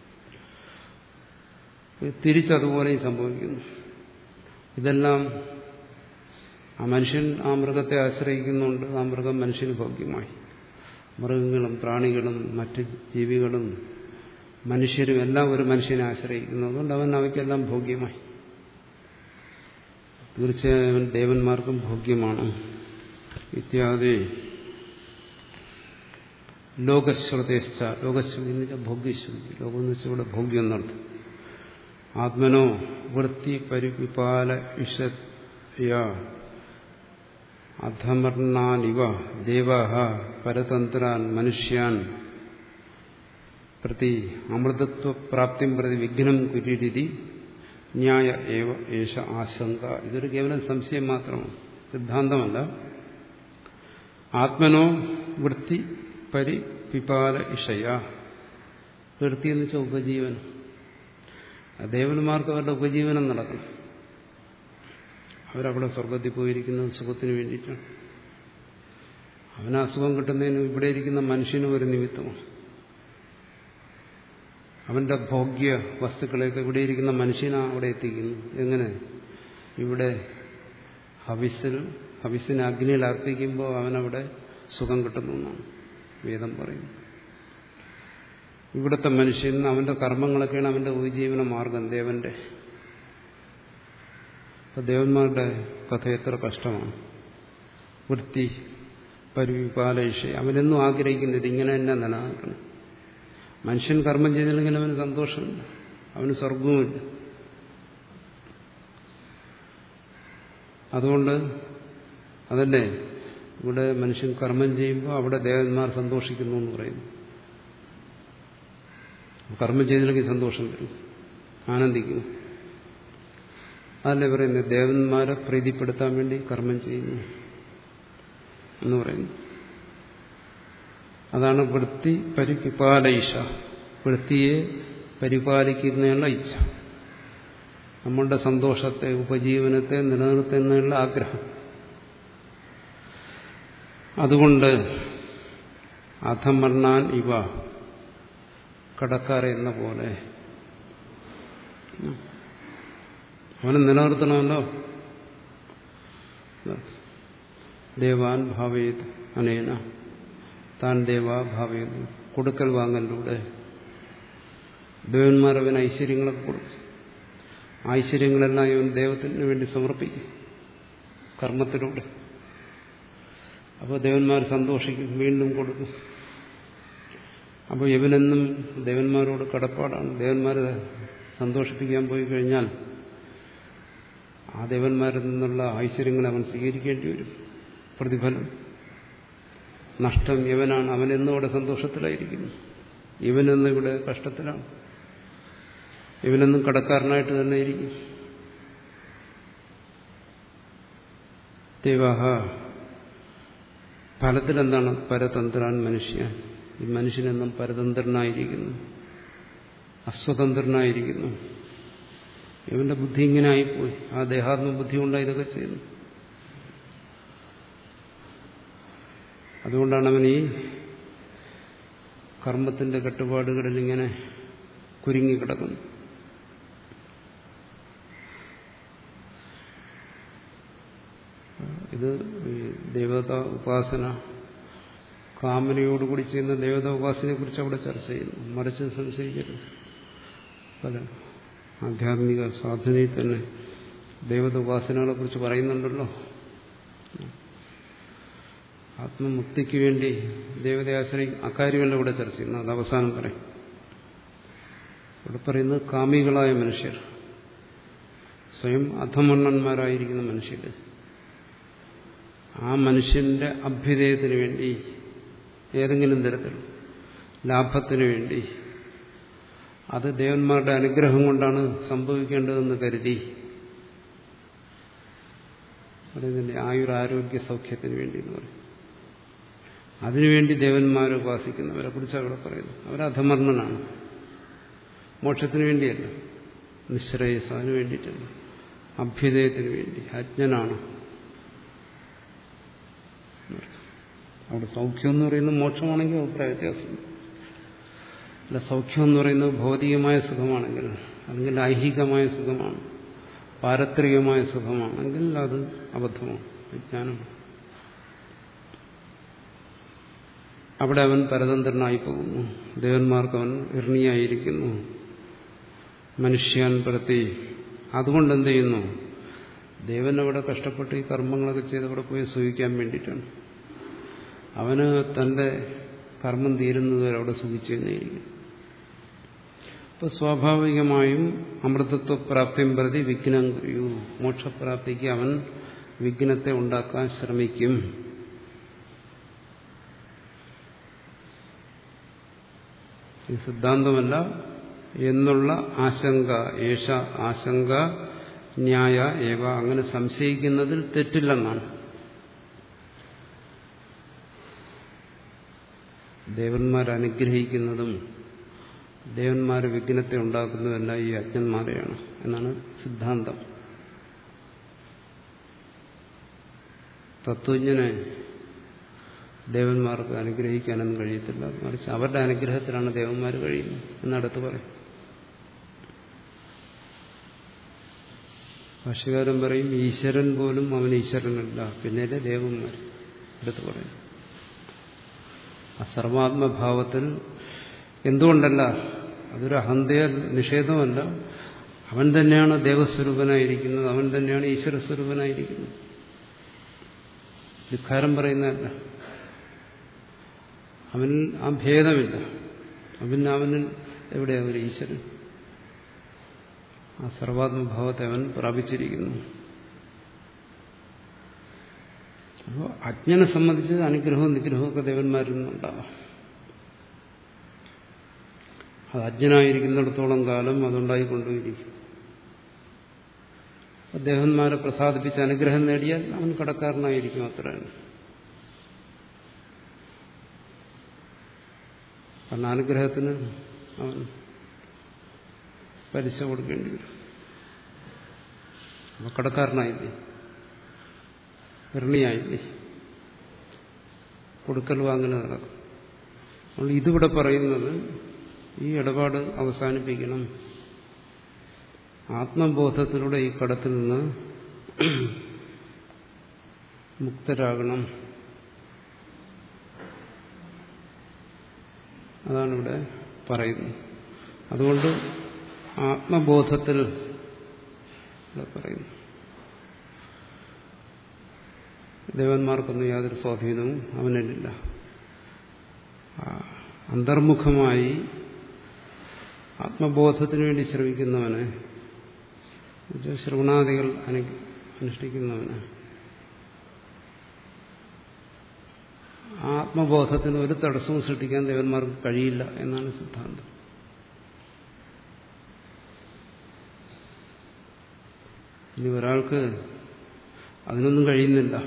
തിരിച്ചതുപോലെയും സംഭവിക്കുന്നു. ഇതെല്ലാം ആ മനുഷ്യൻ ആ മൃഗത്തെ ആശ്രയിക്കുന്നുണ്ട്, ആ മൃഗം മനുഷ്യന് ഭോഗ്യമായി. മൃഗങ്ങളും പ്രാണികളും മറ്റ് ജീവികളും മനുഷ്യരും എല്ലാം ഒരു മനുഷ്യനെ ആശ്രയിക്കുന്നു. അതുകൊണ്ട് അവൻ അവയ്ക്കെല്ലാം ഭോഗ്യമായി. തീർച്ചയായും ദേവന്മാർക്കും ഭോഗ്യമാണ്. ഇത്യാദി ലോകശ്രുതേശ്ച. ലോകശ്രുതി എന്ന് വെച്ചാൽ ഭോഗ്യശ്രുതി. ലോകം എന്ന് വെച്ചാൽ ഇവിടെ ഭോഗ്യം എന്നർത്ഥം. ആത്മനോ വൃത്തി പരിപാല വിഷയ അധമർണാനിവ ദേവാഹ പരതന്ത്രാൻ മനുഷ്യാൻ പ്രതി അമൃതത്വപ്രാപ്തിം പ്രതി വിഘ്നം കുര്യതി ന്യായ ഏവ ഏഷ ആശങ്ക. ഇതൊരു കേവലം സംശയം മാത്രമാണ്, സിദ്ധാന്തമല്ല. ആത്മനോ വൃത്തി പരിപിപാല ഇഷയ. വൃത്തി എന്ന് വെച്ചാൽ ഉപജീവനം. ദേവന്മാർക്ക് അവരുടെ ഉപജീവനം നടക്കണം. അവരവിടെ സ്വർഗത്തിൽ പോയിരിക്കുന്നത് സുഖത്തിന് വേണ്ടിയിട്ടാണ്. അവന് അസുഖം കിട്ടുന്നതിന് ഇവിടെ ഇരിക്കുന്ന മനുഷ്യനും ഒരു നിമിത്തമാണ്. അവന്റെ ഭോഗ്യ വസ്തുക്കളെയൊക്കെ ഇവിടെ ഇരിക്കുന്ന മനുഷ്യനാണ് അവിടെ എത്തിക്കുന്നു. എങ്ങനെ? ഇവിടെ ഹവിസിൽ ഹവിസിനെ അഗ്നിയിൽ അർപ്പിക്കുമ്പോൾ അവനവിടെ സുഖം കിട്ടുന്നു എന്നാണ് വേദം പറയുന്നത്. ഇവിടുത്തെ മനുഷ്യൻ അവന്റെ കർമ്മങ്ങളൊക്കെയാണ് അവന്റെ ഉപജീവന മാർഗം ദേവന്റെ. അപ്പൊ ദേവന്മാരുടെ കഥ എത്ര കഷ്ടമാണ്. വൃത്തി പരിപാലേഷ. അവനെന്നും ആഗ്രഹിക്കുന്നത് ഇങ്ങനെ തന്നെ നിലനിൽക്കണം. മനുഷ്യൻ കർമ്മം ചെയ്തില്ലെങ്കിൽ അവന് സന്തോഷമില്ല, അവന് സ്വർഗവുമില്ല. അതുകൊണ്ട് അതല്ലേ ഇവിടെ മനുഷ്യൻ കർമ്മം ചെയ്യുമ്പോൾ അവിടെ ദേവന്മാർ സന്തോഷിക്കുന്നു എന്ന് പറയുന്നു. കർമ്മം ചെയ്തില്ലെങ്കിൽ സന്തോഷം വരും, ആനന്ദിക്കുന്നു. അതല്ലേ പറയുന്നത്, ദേവന്മാരെ പ്രീതിപ്പെടുത്താൻ വേണ്ടി കർമ്മം ചെയ്യുന്നു എന്ന് പറയുന്നു. അതാണ് വൃത്തി പരിപാല ഇഷ. വൃത്തിയെ പരിപാലിക്കുന്നതിനുള്ള ഇച്ഛ, നമ്മളുടെ സന്തോഷത്തെ ഉപജീവനത്തെ നിലനിർത്തുന്നതിനുള്ള ആഗ്രഹം. അതുകൊണ്ട് അധമർണാൻ ഇവ, കടക്കാരെ എന്ന പോലെ അവനെ നിലനിർത്തണമല്ലോ. ദേവാൻ ഭാവേത് അനേന, താൻ ദേവാ ഭാവേത്. കൊടുക്കൽ വാങ്ങലിലൂടെ ദേവന്മാർ അവന് ഐശ്വര്യങ്ങളൊക്കെ കൊടുക്കും. ഐശ്വര്യങ്ങളെല്ലാം ഇവൻ ദൈവത്തിന് വേണ്ടി സമർപ്പിക്കും കർമ്മത്തിലൂടെ. അപ്പോൾ ദേവന്മാർ സന്തോഷിക്കും, വീണ്ടും കൊടുക്കും. അപ്പോൾ ഇവനെന്നും ദേവന്മാരോട് കടപ്പാടാണ്. ദേവന്മാരെ സന്തോഷിപ്പിക്കാൻ പോയി കഴിഞ്ഞാൽ ആ ദേവന്മാരിൽ നിന്നുള്ള ഐശ്വര്യങ്ങളെ അവൻ സ്വീകരിക്കേണ്ടി വരും. പ്രതിഫലം നഷ്ടം ഇവനാണ്. അവനെന്നും ഇവിടെ സന്തോഷത്തിലായിരിക്കുന്നു, ഇവനെന്നും ഇവിടെ കഷ്ടത്തിലാണ്. ഇവനെന്നും കടക്കാരനായിട്ട് തന്നെ ഇരിക്കും. ദേവാഹ ഫലത്തിലെന്താണ്? പരതന്ത്രാൻ മനുഷ്യൻ. ഈ മനുഷ്യനെന്നും പരതന്ത്രനായിരിക്കുന്നു, അസ്വതന്ത്രനായിരിക്കുന്നു. ഇവന്റെ ബുദ്ധി ഇങ്ങനെ ആയിപ്പോയി. ആ ദേഹാത്മ ബുദ്ധി കൊണ്ടാണ് ഇതൊക്കെ ചെയ്യുന്നത്. അതുകൊണ്ടാണ് അവൻ ഈ കർമ്മത്തിന്റെ കെട്ടുപാടുകളിൽ ഇങ്ങനെ കുരുങ്ങിക്കിടക്കുന്നു. ഇത് ദേവതാ ഉപാസന, കാമനയോടുകൂടി ചെയ്യുന്ന ദേവതാ ഉപാസനയെ കുറിച്ച് അവിടെ ചർച്ച ചെയ്യുന്നു. മറിച്ച് സംശയിക്കരുത്, പല ആധ്യാത്മിക സാധനയിൽ തന്നെ ദേവത ഉപാസനകളെ കുറിച്ച് പറയുന്നുണ്ടല്ലോ. ആത്മമുക്തിക്ക് വേണ്ടി ദേവതയെ ആശ്രയിക്കും. അക്കാര്യമല്ല ഇവിടെ ചർച്ച ചെയ്യുന്നത്, അത് അവസാനം പറയും. ഇവിടെ പറയുന്നത് കാമികളായ മനുഷ്യർ, സ്വയം അധമണ്ണന്മാരായിരിക്കുന്ന മനുഷ്യർ, ആ മനുഷ്യന്റെ അഭ്യുദയത്തിന് വേണ്ടി, ഏതെങ്കിലും തരത്തിൽ ലാഭത്തിന് വേണ്ടി, അത് ദേവന്മാരുടെ അനുഗ്രഹം കൊണ്ടാണ് സംഭവിക്കേണ്ടതെന്ന് കരുതി, പറയുന്നില്ലേ ആയുരാരോഗ്യ സൗഖ്യത്തിന് വേണ്ടി എന്ന് പറയും, അതിനുവേണ്ടി ദേവന്മാരെ ഉപാസിക്കുന്നവരെ കുറിച്ച് അവിടെ പറയുന്നു. അവരധമർണനാണ്, മോക്ഷത്തിന് വേണ്ടിയല്ല, നിശ്രേയസ് അതിനു വേണ്ടിയിട്ടല്ല, അഭ്യുദയത്തിന് വേണ്ടി, അജ്ഞനാണ്. അവിടെ സൗഖ്യം എന്ന് പറയുന്നത് മോക്ഷമാണെങ്കിൽ അഭിപ്രായ വ്യത്യാസം. അല്ല, സൗഖ്യം എന്ന് പറയുന്നത് ഭൗതികമായ സുഖമാണെങ്കിൽ, അല്ലെങ്കിൽ ഐഹികമായ സുഖമാണ്, പാരത്രികമായ സുഖമാണെങ്കിൽ അത് അബദ്ധമാണ്, വിജ്ഞാനമാണ്. അവിടെ അവൻ പരതന്ത്രനായി പോകുന്നു. ദേവന്മാർക്ക് അവൻ ഇർണിയായിരിക്കുന്നു. മനുഷ്യാൻ പ്രതി. അതുകൊണ്ട് എന്ത് ചെയ്യുന്നു? ദേവൻ അവിടെ കഷ്ടപ്പെട്ട് ഈ കർമ്മങ്ങളൊക്കെ ചെയ്ത് അവിടെ പോയി സുഖിക്കാൻ വേണ്ടിയിട്ടാണ്. അവന് തന്റെ കർമ്മം തീരുന്നതുവരെ അവിടെ സുഖിച്ചു തന്നെയിരിക്കും. അപ്പോൾ സ്വാഭാവികമായും അമൃതത്വപ്രാപ്തിയും പ്രതി വിഘ്നം കുര്യൂ. മോക്ഷപ്രാപ്തിക്ക് അവൻ വിഘ്നത്തെ ഉണ്ടാക്കാൻ ശ്രമിക്കും. ഇത് സിദ്ധാന്തമല്ല എന്നുള്ള ആശങ്ക, ഏഷ ആശങ്ക ന്യായ ഏവ. അങ്ങനെ സംശയിക്കുന്നതിൽ തെറ്റില്ലെന്നാണ്. ദേവന്മാർ അനുഗ്രഹിക്കുന്നതും ദേവന്മാരെ വിഘ്നത്തെ ഉണ്ടാക്കുന്നതെല്ലാം ഈ അജ്ഞന്മാരെയാണ് എന്നാണ് സിദ്ധാന്തം. തത്വജ്ഞനെ ദേവന്മാർക്ക് അനുഗ്രഹിക്കാനൊന്നും കഴിയത്തില്ല. മറിച്ച് അവരുടെ അനുഗ്രഹത്തിലാണ് ദേവന്മാർ കഴിയുന്നത് എന്നടുത്ത് പറയും. ഭാഷ്യകാരൻ പറയും ഈശ്വരൻ പോലും അവൻ ഈശ്വരനല്ല, പിന്നീട് ദേവന്മാർ എടുത്തു പറയും. ആ സർവാത്മഭാവത്തിൽ എന്തുകൊണ്ടല്ല, അതൊരു അഹന്തയ നിഷേധമല്ല. അവൻ തന്നെയാണ് ദേവസ്വരൂപനായിരിക്കുന്നത്, അവൻ തന്നെയാണ് ഈശ്വരസ്വരൂപനായിരിക്കുന്നത്. ധിക്കാരം പറയുന്നതല്ല. അവനിൽ ആ ഭേദമില്ല. അവൻ അവനിൽ എവിടെയാണ് ഒരു ഈശ്വരൻ? ആ സർവാത്മഭാവത്തെ അവൻ പ്രാപിച്ചിരിക്കുന്നു. അപ്പോൾ അജ്ഞനെ സംബന്ധിച്ച് അനുഗ്രഹവും നിഗ്രഹവും ഒക്കെ ദേവന്മാരിൽ നിന്നുണ്ടാവാം. അത് അജ്ഞനായിരിക്കുന്നിടത്തോളം കാലം അതുണ്ടായിക്കൊണ്ടിരിക്കും. ദേവന്മാരെ പ്രസാദിപ്പിച്ച് അനുഗ്രഹം നേടിയാൽ അവൻ കടക്കാരനായിരിക്കും. അത്രയാണ്. കാരണം അനുഗ്രഹത്തിന് അവൻ പലിശ കൊടുക്കേണ്ടി വരും. അപ്പൊ കടക്കാരനായില്ലേ, ഋണിയായില്ലേ, കൊടുക്കൽ വാങ്ങൽ നടക്കും. അതുകൊണ്ട് ഇതിവിടെ പറയുന്നത് ഈ ഇടപാട് അവസാനിപ്പിക്കണം. ആത്മബോധത്തിലൂടെ ഈ കടത്തിൽ നിന്ന് മുക്തരാകണം. അതാണ് ഇവിടെ പറയുന്നത്. അതുകൊണ്ട് ആത്മബോധത്തിൽ ഇവിടെ പറയുന്നു ദേവന്മാർക്കൊന്നും യാതൊരു സ്വാധീനവും അവനില്ല. അന്തർമുഖമായി ആത്മബോധത്തിനു വേണ്ടി ശ്രമിക്കുന്നവന്, ശ്രവണാദികൾ അനുഷ്ഠിക്കുന്നവന് ആത്മബോധത്തിന് ഒരു തടസ്സവും സൃഷ്ടിക്കാൻ ദേവന്മാർക്ക് കഴിയില്ല എന്നാണ് സിദ്ധാന്തം. ഇനി ഒരാൾക്ക് അതിനൊന്നും കഴിയുന്നില്ല,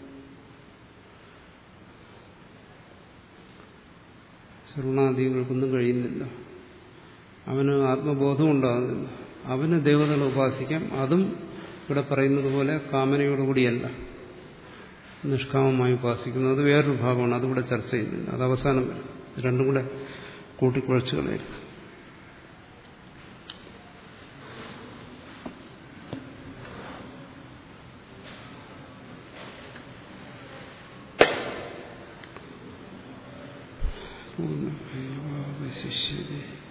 ശ്രവണാദികൾക്കൊന്നും കഴിയുന്നില്ല, അവന് ആത്മബോധം ഉണ്ടാകുന്നില്ല, അവന് ദേവതകളെ ഉപാസിക്കാം. അതും ഇവിടെ പറയുന്നത് പോലെ കാമനയോടുകൂടിയല്ല, നിഷ്കാമമായി ഉപാസിക്കുന്നത്. അത് വേറൊരു ഭാഗമാണ്, അതിവിടെ ചർച്ച ചെയ്യുന്നില്ല. അത് അവസാനം വരും. രണ്ടും കൂടെ കൂട്ടിക്കുഴച്ച് കളയരുത്. പൂർണ്ണമേവാവശിഷ്യതേ.